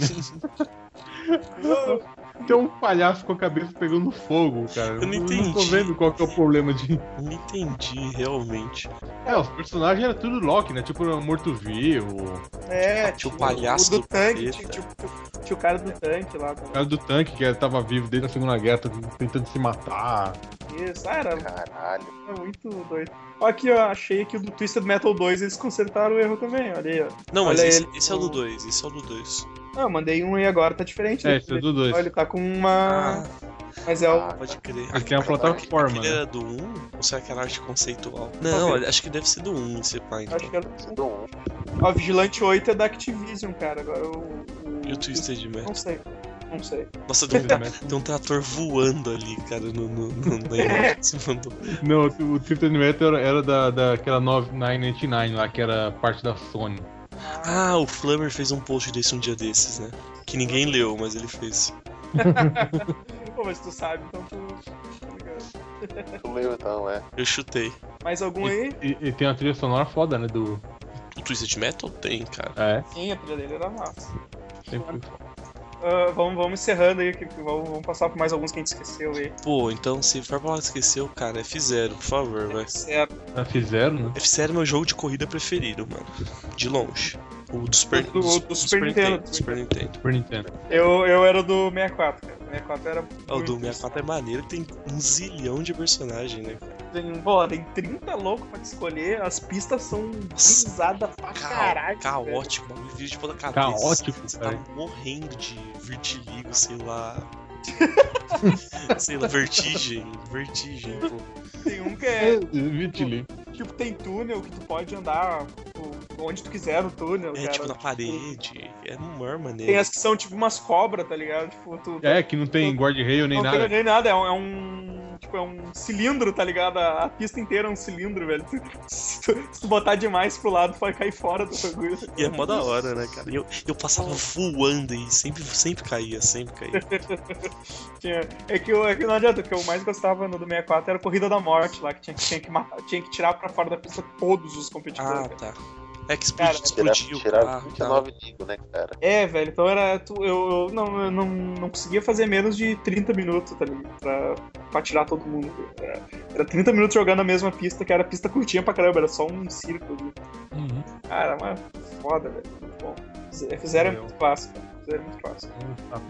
Tem um palhaço com a cabeça pegando fogo, cara. Eu não entendi. Não tô vendo qual que é o problema de... Não entendi, realmente. Os personagens eram tudo Loki, né? Tipo, morto-vivo. Tinha o palhaço do tanque. Tinha o cara do tanque lá. O cara do tanque que tava vivo desde a Segunda Guerra, tentando se matar. Isso, era. Caralho. É muito doido. Ó, aqui, ó, achei que o do Twisted Metal 2 eles consertaram o erro também, olha aí, ó. Não, mas esse é o do 2, esse é o do 2. Ah, eu mandei um e agora tá diferente. Esse é do 2. Ele tá com uma... Mas é o... Pode crer. Aqui é uma plataforma, Aquele né? era do 1? Ou será que era arte conceitual? Não, acho que deve ser do 1, esse pai. Então. Acho que era do 1. Ó, Vigilante 8 é da Activision, cara. Agora E o Twisted Metal? Não sei. Nossa, tem um trator voando ali, cara, em cima do... Não, o Twisted Metal era daquela 999 lá, que era parte da Sony. Ah, o Flammer fez um post desse um dia desses, né? Que ninguém leu, mas ele fez. Pô, mas tu sabe, então tu... Tu leu então, Eu chutei. Mais algum aí? E tem uma trilha sonora foda, né? O Twisted Metal tem, cara. É. Sim, a trilha dele era massa. Sempre. Vamos encerrando aí, vamos passar por mais alguns que a gente esqueceu aí. Pô, então se for pra esqueceu, cara, F0, por favor, vai. F0, né? F0 é meu jogo de corrida preferido, mano. De longe. O do Super Nintendo. Super Nintendo. Eu era do 64, cara. 64 era. O do 64 é maneiro, tem 1 zilhão de personagens, né? Tem 30 loucos pra te escolher, as pistas são pisadas pra caralho. Caótico, bagulho vídeo de ponta cabeça. Caótico, você tá morrendo de vertigo, sei lá. Vertigem, pô. Tem um que é. Vitiligo. Tipo, tem túnel que tu pode andar onde tu quiser no túnel, cara. Tipo, na parede. É a maior maneira. Tem as que são tipo umas cobras, tá ligado? Tipo, que não tem guarda-rail nem nada. Não tem nem nada, é um cilindro, tá ligado? A pista inteira é um cilindro, velho. Se tu botar demais pro lado, tu vai cair fora do bagulho. E é mó da hora, né, cara? Eu passava voando e sempre caía. É que não adianta, o que eu mais gostava no do 64 era a Corrida da Morte lá, que tinha que matar, tinha que tirar pra fora da pista todos os competidores. Ah, tá. É que explodiu. Tirar 29 nego, né, cara? É, velho, então era. Eu não conseguia fazer menos de 30 minutos, tá ligado? Pra tirar todo mundo. Era 30 minutos jogando a mesma pista, que era pista curtinha pra caramba, era só um círculo ali. Uhum. Cara, mas foda, velho. Muito bom. Fizeram muito clássico,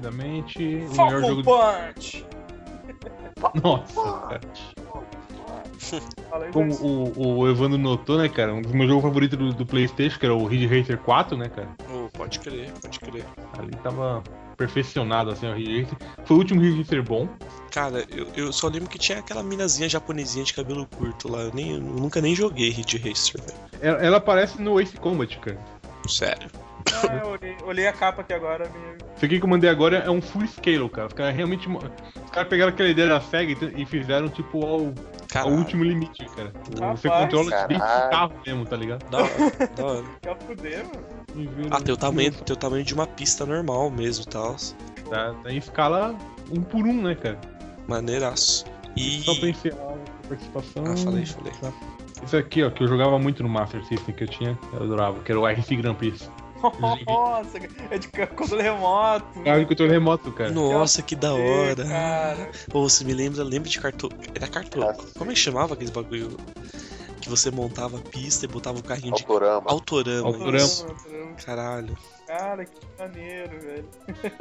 Rapidamente. Falcon Punch! Nossa, cara. Como o Evandro notou, né, cara? Um dos meus jogos favoritos do PlayStation, que era o Ridge Racer 4, né, cara? Pode crer. Ali tava perfeccionado, assim, o Ridge Racer. Foi o último Ridge Racer bom. Cara, eu só lembro que tinha aquela minazinha japonesinha de cabelo curto lá. Eu nunca nem joguei Ridge Racer, velho. Ela aparece no Ace Combat, cara. Sério. Eu olhei a capa aqui agora. Isso aqui que eu mandei agora é um full scale, cara. Os caras realmente. Os caras pegaram aquela ideia da SEGA e fizeram tipo ao último limite, cara. Você controla dentro do carro mesmo, tá ligado? Da hora. Quer fuder, mano? Tem o tamanho de uma pista normal mesmo e tal. Tá em escala 1 por 1, né, cara? Maneiraço. E... Só pra encerrar a participação. Falei. Isso aqui, ó, que eu jogava muito no Master System, que eu adorava, que era o RC Grand Prix. Nossa, é de controle remoto. Ah, de controle remoto, cara. Nossa, que da hora. Cara. Pô, você me lembra de cartão. Era cartão. Como é que chamava aqueles bagulho? Que você montava a pista e botava o carrinho de. Autorama. Caralho. Cara, que maneiro, velho.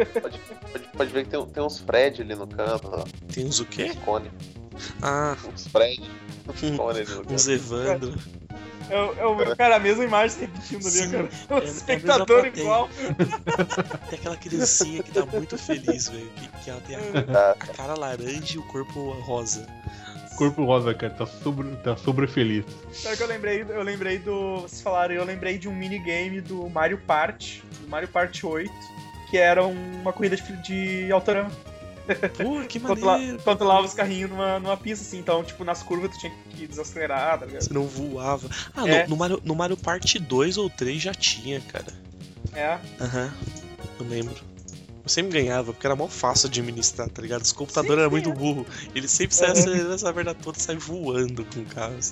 Pode ver que tem uns Fred ali no canto, ó. Tem uns o quê? Uns cone. Uns Fred. Uns cone ali no canto. Uns Evandro. Cara, a mesma imagem se repetindo ali, cara. O espectador igual. Tem aquela criancinha que tá muito feliz, velho. Que ela tem a cara laranja e o corpo rosa. Corpo rosa, cara, tá sobre feliz. Sabe que eu lembrei do. Vocês falaram, eu lembrei de um minigame do Mario Party 8, que era uma corrida de autorama. Pô, que maneiro! Controlava os carrinhos numa pista, assim, então, tipo, nas curvas tu tinha que desacelerar, tá ligado? Você não voava. No Mario Party 2 ou 3 já tinha, cara. Aham, eu lembro. Eu sempre ganhava, porque era mó fácil de administrar, tá ligado? Os computadores eram muito burros. Ele sempre sai acelerando essa merda toda e sai voando com carros.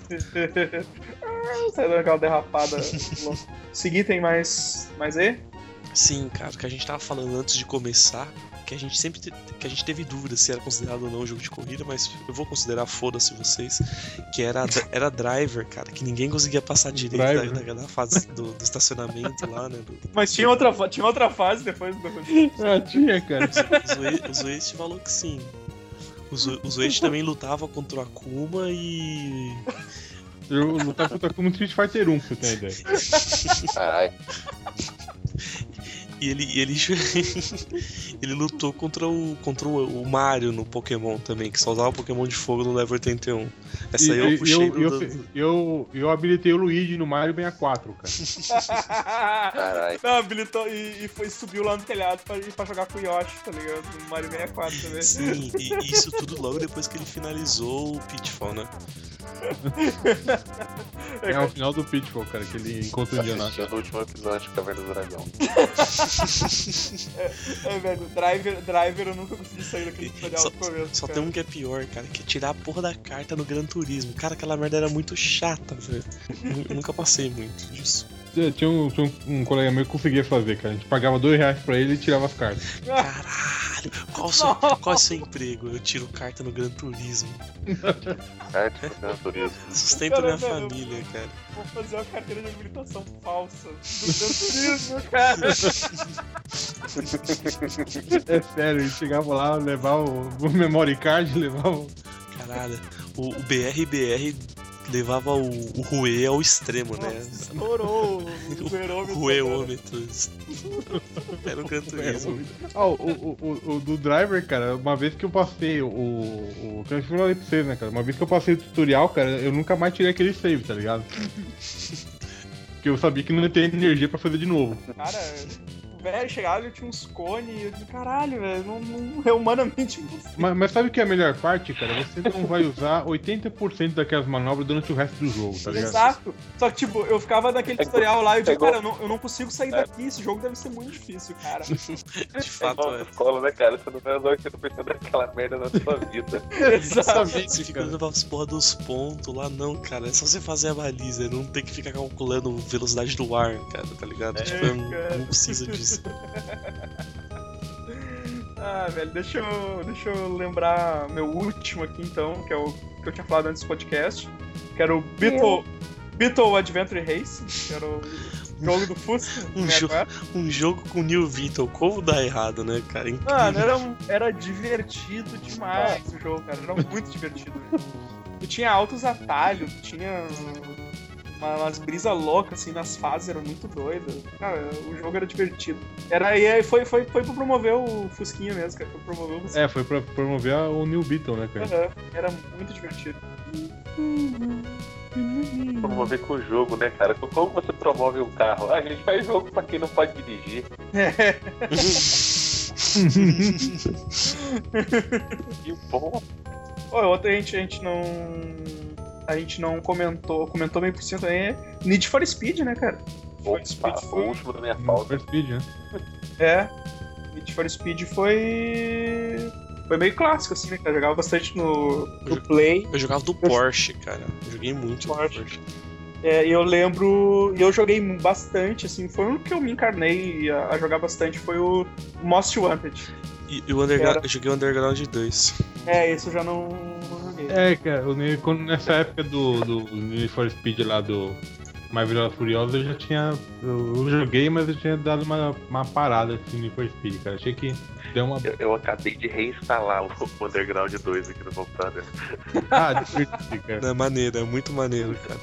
Sai dando aquela derrapada. Seguir, tem mais E? Sim, cara, o que a gente tava falando antes de começar, que a gente teve dúvida se era considerado ou não um jogo de corrida, mas eu vou considerar, foda-se vocês, que era Driver, cara, que ninguém conseguia passar direito na fase do estacionamento lá, né? Mas tinha outra fase depois do... tinha, cara. O Zoeste falou que sim. O Zoeste também lutava contra o Akuma e... Eu lutava contra o Akuma no Street Fighter 1, pra você ter ideia. Caralho. E ele lutou contra o Mario no Pokémon também, que só usava o Pokémon de fogo no level 81. Essa aí eu puxei eu habilitei o Luigi no Mario 64, cara. Caralho. Não, habilitou e subiu lá no telhado pra jogar com o Yoshi, tá ligado? No Mario 64 também. Sim, e isso tudo logo depois que ele finalizou o Pitfall, né? É o final do Pitfall, cara, que ele encontra o Indiana. No último episódio de Caverna do Dragão. Velho, Driver eu nunca consegui sair daquele tutorial do começo. Só tem um que é pior, cara, que é tirar a porra da carta no Gran Turismo. Cara, aquela merda era muito chata, velho. Eu nunca passei muito disso. Tinha um colega meu que conseguia fazer, cara. A gente pagava R$2 pra ele e tirava as cartas. Caralho, qual é o seu emprego? Eu tiro carta no Gran Turismo. Carta no Gran Turismo. Sustento minha família, cara. Vou fazer uma carteira de habilitação falsa do Gran Turismo, cara. É sério, ele chegava lá, levava o memory card, levava... Caralho, o BR levava o Rue ao extremo, né? Estourou o Rueômetro. Era o Gran Turismo. O do Driver, cara, uma vez que eu passei o que eu falei pra vocês, né, cara? Uma vez que eu passei o tutorial, cara, eu nunca mais tirei aquele save, tá ligado? Porque eu sabia que não ia ter energia pra fazer de novo. Cara, o velho chegava e tinha uns cones e eu disse, caralho, velho, não é humanamente impossível. Mas sabe o que é a melhor parte, cara? Você não vai usar 80% daquelas manobras durante o resto do jogo, tá ligado? Exato. Só que, tipo, eu ficava naquele tutorial lá e eu digo, cara, eu não consigo sair daqui, esse jogo deve ser muito difícil, cara. De fato, é. Escola, né, cara? Você não vai usar 80% daquela merda na sua vida. Exatamente. Você fica olhando as porra dos pontos lá, não, cara. É só você fazer a baliza, não tem que ficar calculando velocidade do ar, cara, tá ligado? Tipo, não precisa disso. Ah, velho, deixa eu lembrar meu último aqui então, que é o que eu tinha falado antes do podcast, que era o Beetle Adventure Race, que era o jogo do Fusca. Um jogo com o New Beetle, como dá errado, né, cara? Mano, era divertido demais o jogo, cara, era muito divertido. Tu tinha altos atalhos, tu tinha umas brisas loucas, assim, nas fases, eram muito doidas. Cara, o jogo era divertido. E aí foi pra promover o Fusquinha mesmo, cara. Foi promover o Fusquinha. Foi pra promover o New Beetle, né, cara? Era muito divertido. Promover com o jogo, né, cara? Como você promove um carro? A gente faz jogo pra quem não pode dirigir. Que bom. Outra a gente não comentou bem por cento também é Need for Speed, né, cara? Opa, o último da minha pauta. Need for Speed, né? Need for Speed foi meio clássico, assim, né, cara? Eu jogava bastante no Play. Eu jogava do Porsche, cara. Eu joguei muito no Porsche. E eu lembro... E eu joguei bastante, assim. Foi um que eu me encarnei a jogar bastante. Foi o Most Wanted. E o Underground, eu joguei o Underground 2. Esse eu já não joguei. Cara, nessa época do Need for Speed lá do Mais Velozes e Furiosos, eu joguei, mas eu tinha dado uma parada assim no Need for Speed, cara. Achei que deu uma... Eu acabei de reinstalar o Underground 2 aqui no computador. Divertido, cara. É maneiro, é muito maneiro, cara.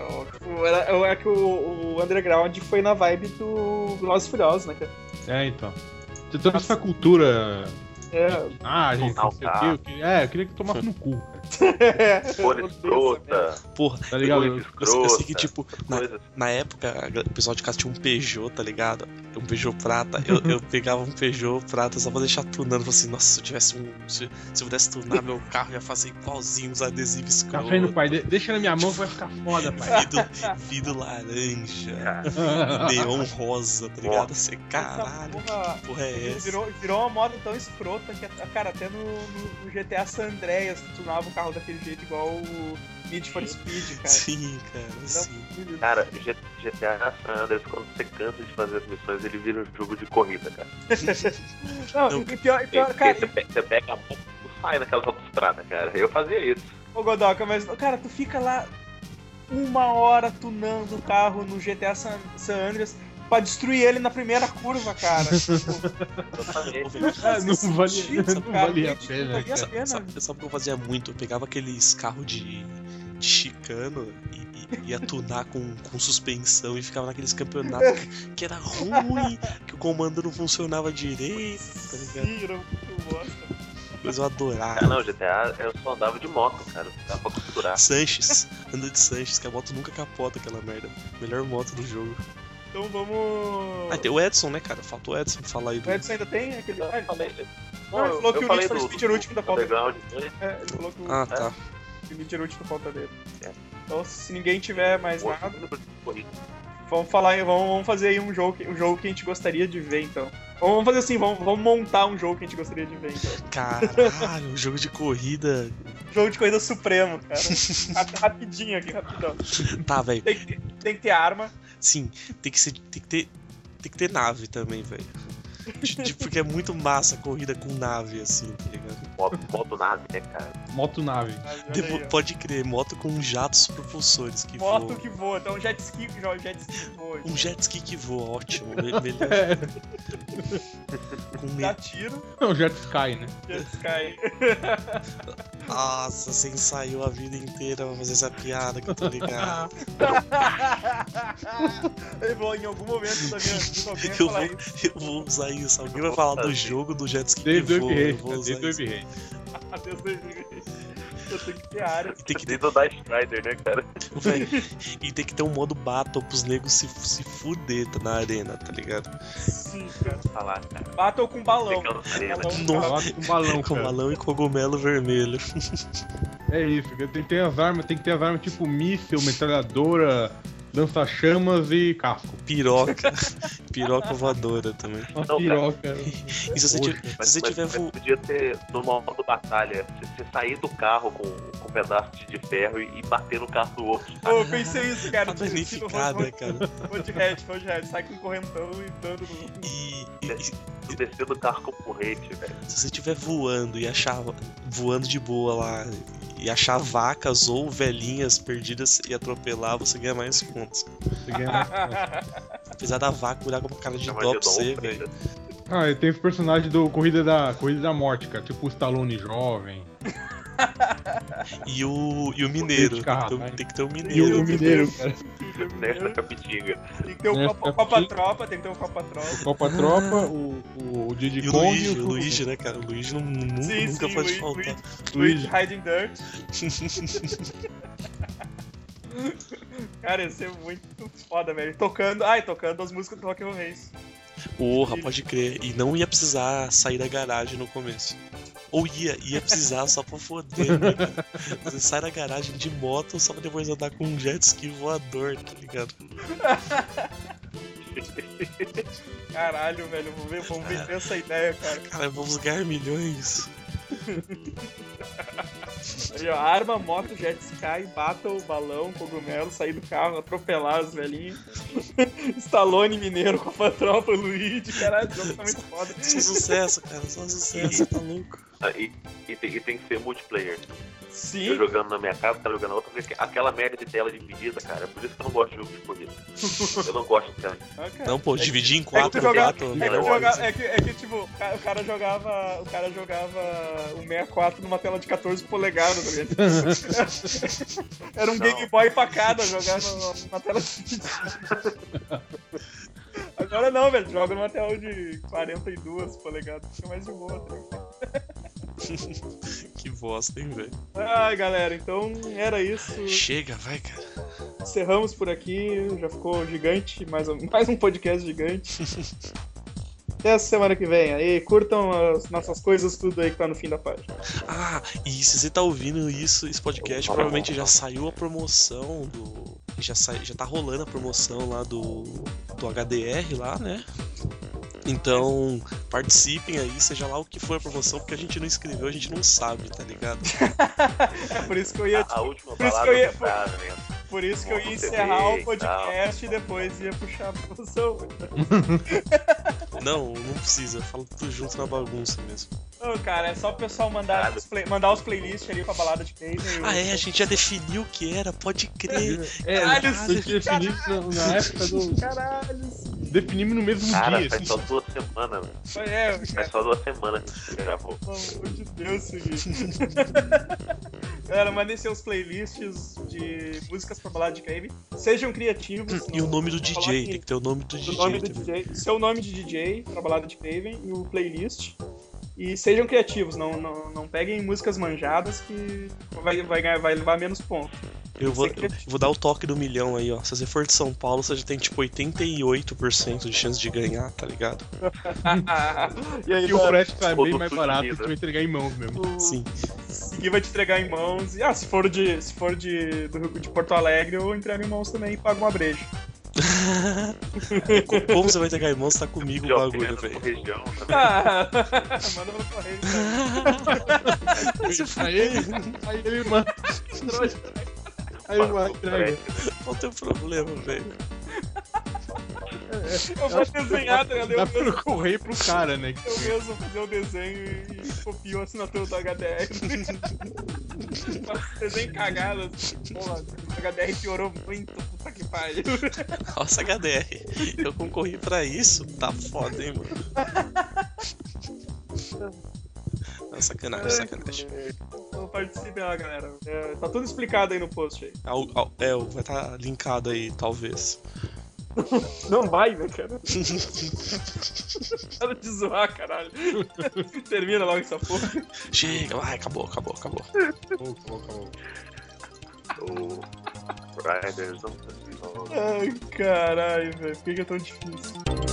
É que o Underground foi na vibe do Velozes e Furiosos, né, cara? Então. Você toda essa cultura... gente, não sei o quê. Eu queria que tomasse no cu, cara. Cor escrota. Porra, tá ligado? Eu sei que, tipo, na época, o pessoal de casa tinha um Peugeot, tá ligado? Um Peugeot prata. Eu pegava um Peugeot prata só pra deixar tunando. Falei assim, nossa, se eu tivesse se eu pudesse tunar meu carro, eu ia fazer igualzinho os adesivos escrotos. Tá vendo, pai? Deixa na minha mão que vai ficar foda, pai. Vidro laranja, neon rosa, tá ligado? Você, caralho, que porra é essa? Virou uma moda tão escrota que, cara, até no GTA San Andreas tunava o carro daquele jeito igual o Need for Speed, cara. Sim, cara, sim. Cara, GTA San Andreas, quando você cansa de fazer as missões, ele vira um jogo de corrida, cara. Não, e pior, cara... Você pega a moto e sai naquelas autostradas, cara. Eu fazia isso. Ô, Godoka, mas, cara, tu fica lá 1 hora tunando o carro no GTA San Andreas pra destruir ele na primeira curva, cara. Não valia a pena. Sabe o que eu fazia muito? Eu pegava aqueles carros de chicano e ia tunar com suspensão e ficava naqueles campeonatos que era ruim, que o comando não funcionava direito, tá ligado? Sim, era muito bosta. Mas eu adorava. Não, GTA eu só andava de moto, cara. Dava pra costurar. Sanches, anda de Sanches, que a moto nunca capota aquela merda. Melhor moto do jogo. Então vamos... Tem o Edson, né, cara? Falta o Edson falar aí do... O Edson ainda tem aquele... Eu falei. Ele falou que o Need for Speed era o último da pauta dele. Ele falou que tá. O Need era o último da pauta dele. Então, se ninguém tiver mais nada... Vamos fazer aí um jogo que a gente gostaria de ver, então. Vamos fazer assim, vamos montar um jogo que a gente gostaria de ver, então. Caralho, um jogo de corrida... Jogo de corrida supremo, cara. Rapidinho aqui, rapidão. Tá, velho. Tem que ter arma. Sim, tem que ter nave também, velho. Porque é muito massa a corrida com nave, assim, tá ligado? Moto nave, né, cara? Moto nave. Pode crer, moto com jatos propulsores que voam. Moto que voa, então jet ski que voa. Um jet ski que voa, ótimo. Melhor. Dá tiro. Não, jet sky, né? Jet sky. Nossa, você ensaiou a vida inteira pra fazer essa piada que eu tô ligado. Em algum momento da minha vida alguém vai falar isso. Eu vou usar isso. Alguém vai falar do jogo do jet ski que voa. Desde o Epic. Eu tenho que ter área. E tem que ter do Dice Rider, né, cara? E tem que ter um modo battle pros negros se fuder na arena, tá ligado? Sim, cara. Falar, cara. Battle com balão. Nossa, com balão, com cara. balão e cogumelo vermelho. É isso, tem que ter as armas tipo míssil, metralhadora, lança-chamas e casco. Piroca voadora também. Uma piroca. E se você tiver podia ter no modo batalha, você sair do carro com um pedaço de ferro e bater no carro do outro. Eu pensei isso, cara. Danificada, cara. Vou de head, sai com correntão e dando no... E descer do carro com porrete, velho. Se você estiver voando e voando de boa lá e achar vacas ou velhinhas perdidas e atropelar, você ganha mais pontos. Apesar da vaca olhar com uma cara de dó pra você, velho. E tem os personagens do Corrida da Morte, cara. Tipo o Stallone jovem. E o mineiro. Tem que ter o mineiro. E o mineiro, cara. Nesta Capitinga. Tem que ter o Copa-Tropa, tem que ter o Copa-Tropa. O Copa-Tropa, o Diddy E o Kong Luigi, e o Luigi, né, cara? O Luigi nunca pode faltar. Luigi Hiding Dirt. Cara, ia ser muito foda, velho. Tocando as músicas do Rock and Roll Race. Porra, pode crer. E não ia precisar sair da garagem no começo. Ou ia precisar só pra foder, né, cara? Você sai da garagem de moto só pra depois andar com um jet ski voador, tá ligado? Caralho, velho, vamos vender essa ideia, cara. Cara, vamos ganhar milhões. Aí, ó, arma, moto, jet ski, battle, balão, cogumelo, sair do carro, atropelar os velhinhos. Stallone, mineiro, Copa-Tropa, Luigi, caralho, o jogo tá muito foda. Só sucesso, cara, só sucesso, tá louco. E tem que ser multiplayer. Sim. Eu jogando na minha casa, tá jogando na outra, porque aquela merda de tela dividida, cara, é por isso que eu não gosto de jogo de corrida. Eu não gosto de tela. Okay. Não, pô, dividir em 4 É que, tipo, o cara jogava o 64 numa tela de 14 polegadas, tá ligado? Era um Game Boy pra cada jogar na tela dividida. Agora não, velho, joga numa tela de 42 polegadas, fica mais de boa, tá ligado? Que bosta, hein, velho. Ai, galera, então era isso. Chega, vai, cara. Encerramos por aqui, já ficou gigante, mais um podcast gigante. Até a semana que vem. Aí, curtam as nossas coisas, tudo aí que tá no fim da página. Ah, e se você tá ouvindo esse podcast, provavelmente já saiu a promoção do... Já tá rolando a promoção lá do HDR lá, né? Então, participem aí, seja lá o que for a promoção, porque a gente não escreveu, a gente não sabe, tá ligado? É por isso que eu ia... A última palavra Por isso que eu ia encerrar o podcast e depois ia puxar a promoção. Não precisa, eu falo tudo junto na bagunça mesmo. Não, cara, é só o pessoal mandar os playlists ali pra balada de Cave. Ah, a gente já definiu o que era, pode crer. Caralho, a gente definiu isso na época do... Caralho. Definimos no mesmo dia. Faz só 2 semanas, velho. Faz só 2 semanas que você gravou. Pelo amor de Deus, seguinte. Galera, mandem seus playlists de músicas pra balada de Cave. Sejam criativos. E o nome do DJ, tem que ter o nome do DJ. Seu nome de DJ pra balada de Cave e o playlist. E sejam criativos, não peguem músicas manjadas que vai levar menos pontos. Eu vou dar o toque do milhão aí, ó. Se você for de São Paulo, você já tem tipo 88% de chance de ganhar, tá ligado? E o frete tá bem mais barato, você vai entregar em mãos mesmo. Sim. E vai te entregar em mãos. E se for de Porto Alegre, eu entrego em mãos também e pago uma breja. Como você vai entregar em mãos, tá comigo o bagulho, velho. Manda pro correio. Aí ele manda. Aí vai, entrega. Qual o teu problema, velho? Eu vou desenhar, tá ligado? Dá pro correio pro cara, né? Eu mesmo vou fazer o desenho e copio a assinatura do HDR. Faço desenho cagado. Porra, o HDR piorou muito, puta que pariu. Nossa, HDR, eu concorri pra isso? Tá foda, hein, mano? Não, sacanagem. Então participem lá, galera. Tá tudo explicado aí no post aí. Vai estar linkado aí, talvez. Não vai, né, cara? Para de zoar, caralho. Termina logo essa porra. Chega, vai, acabou. Riders, Ai, caralho, velho. Por que é tão difícil?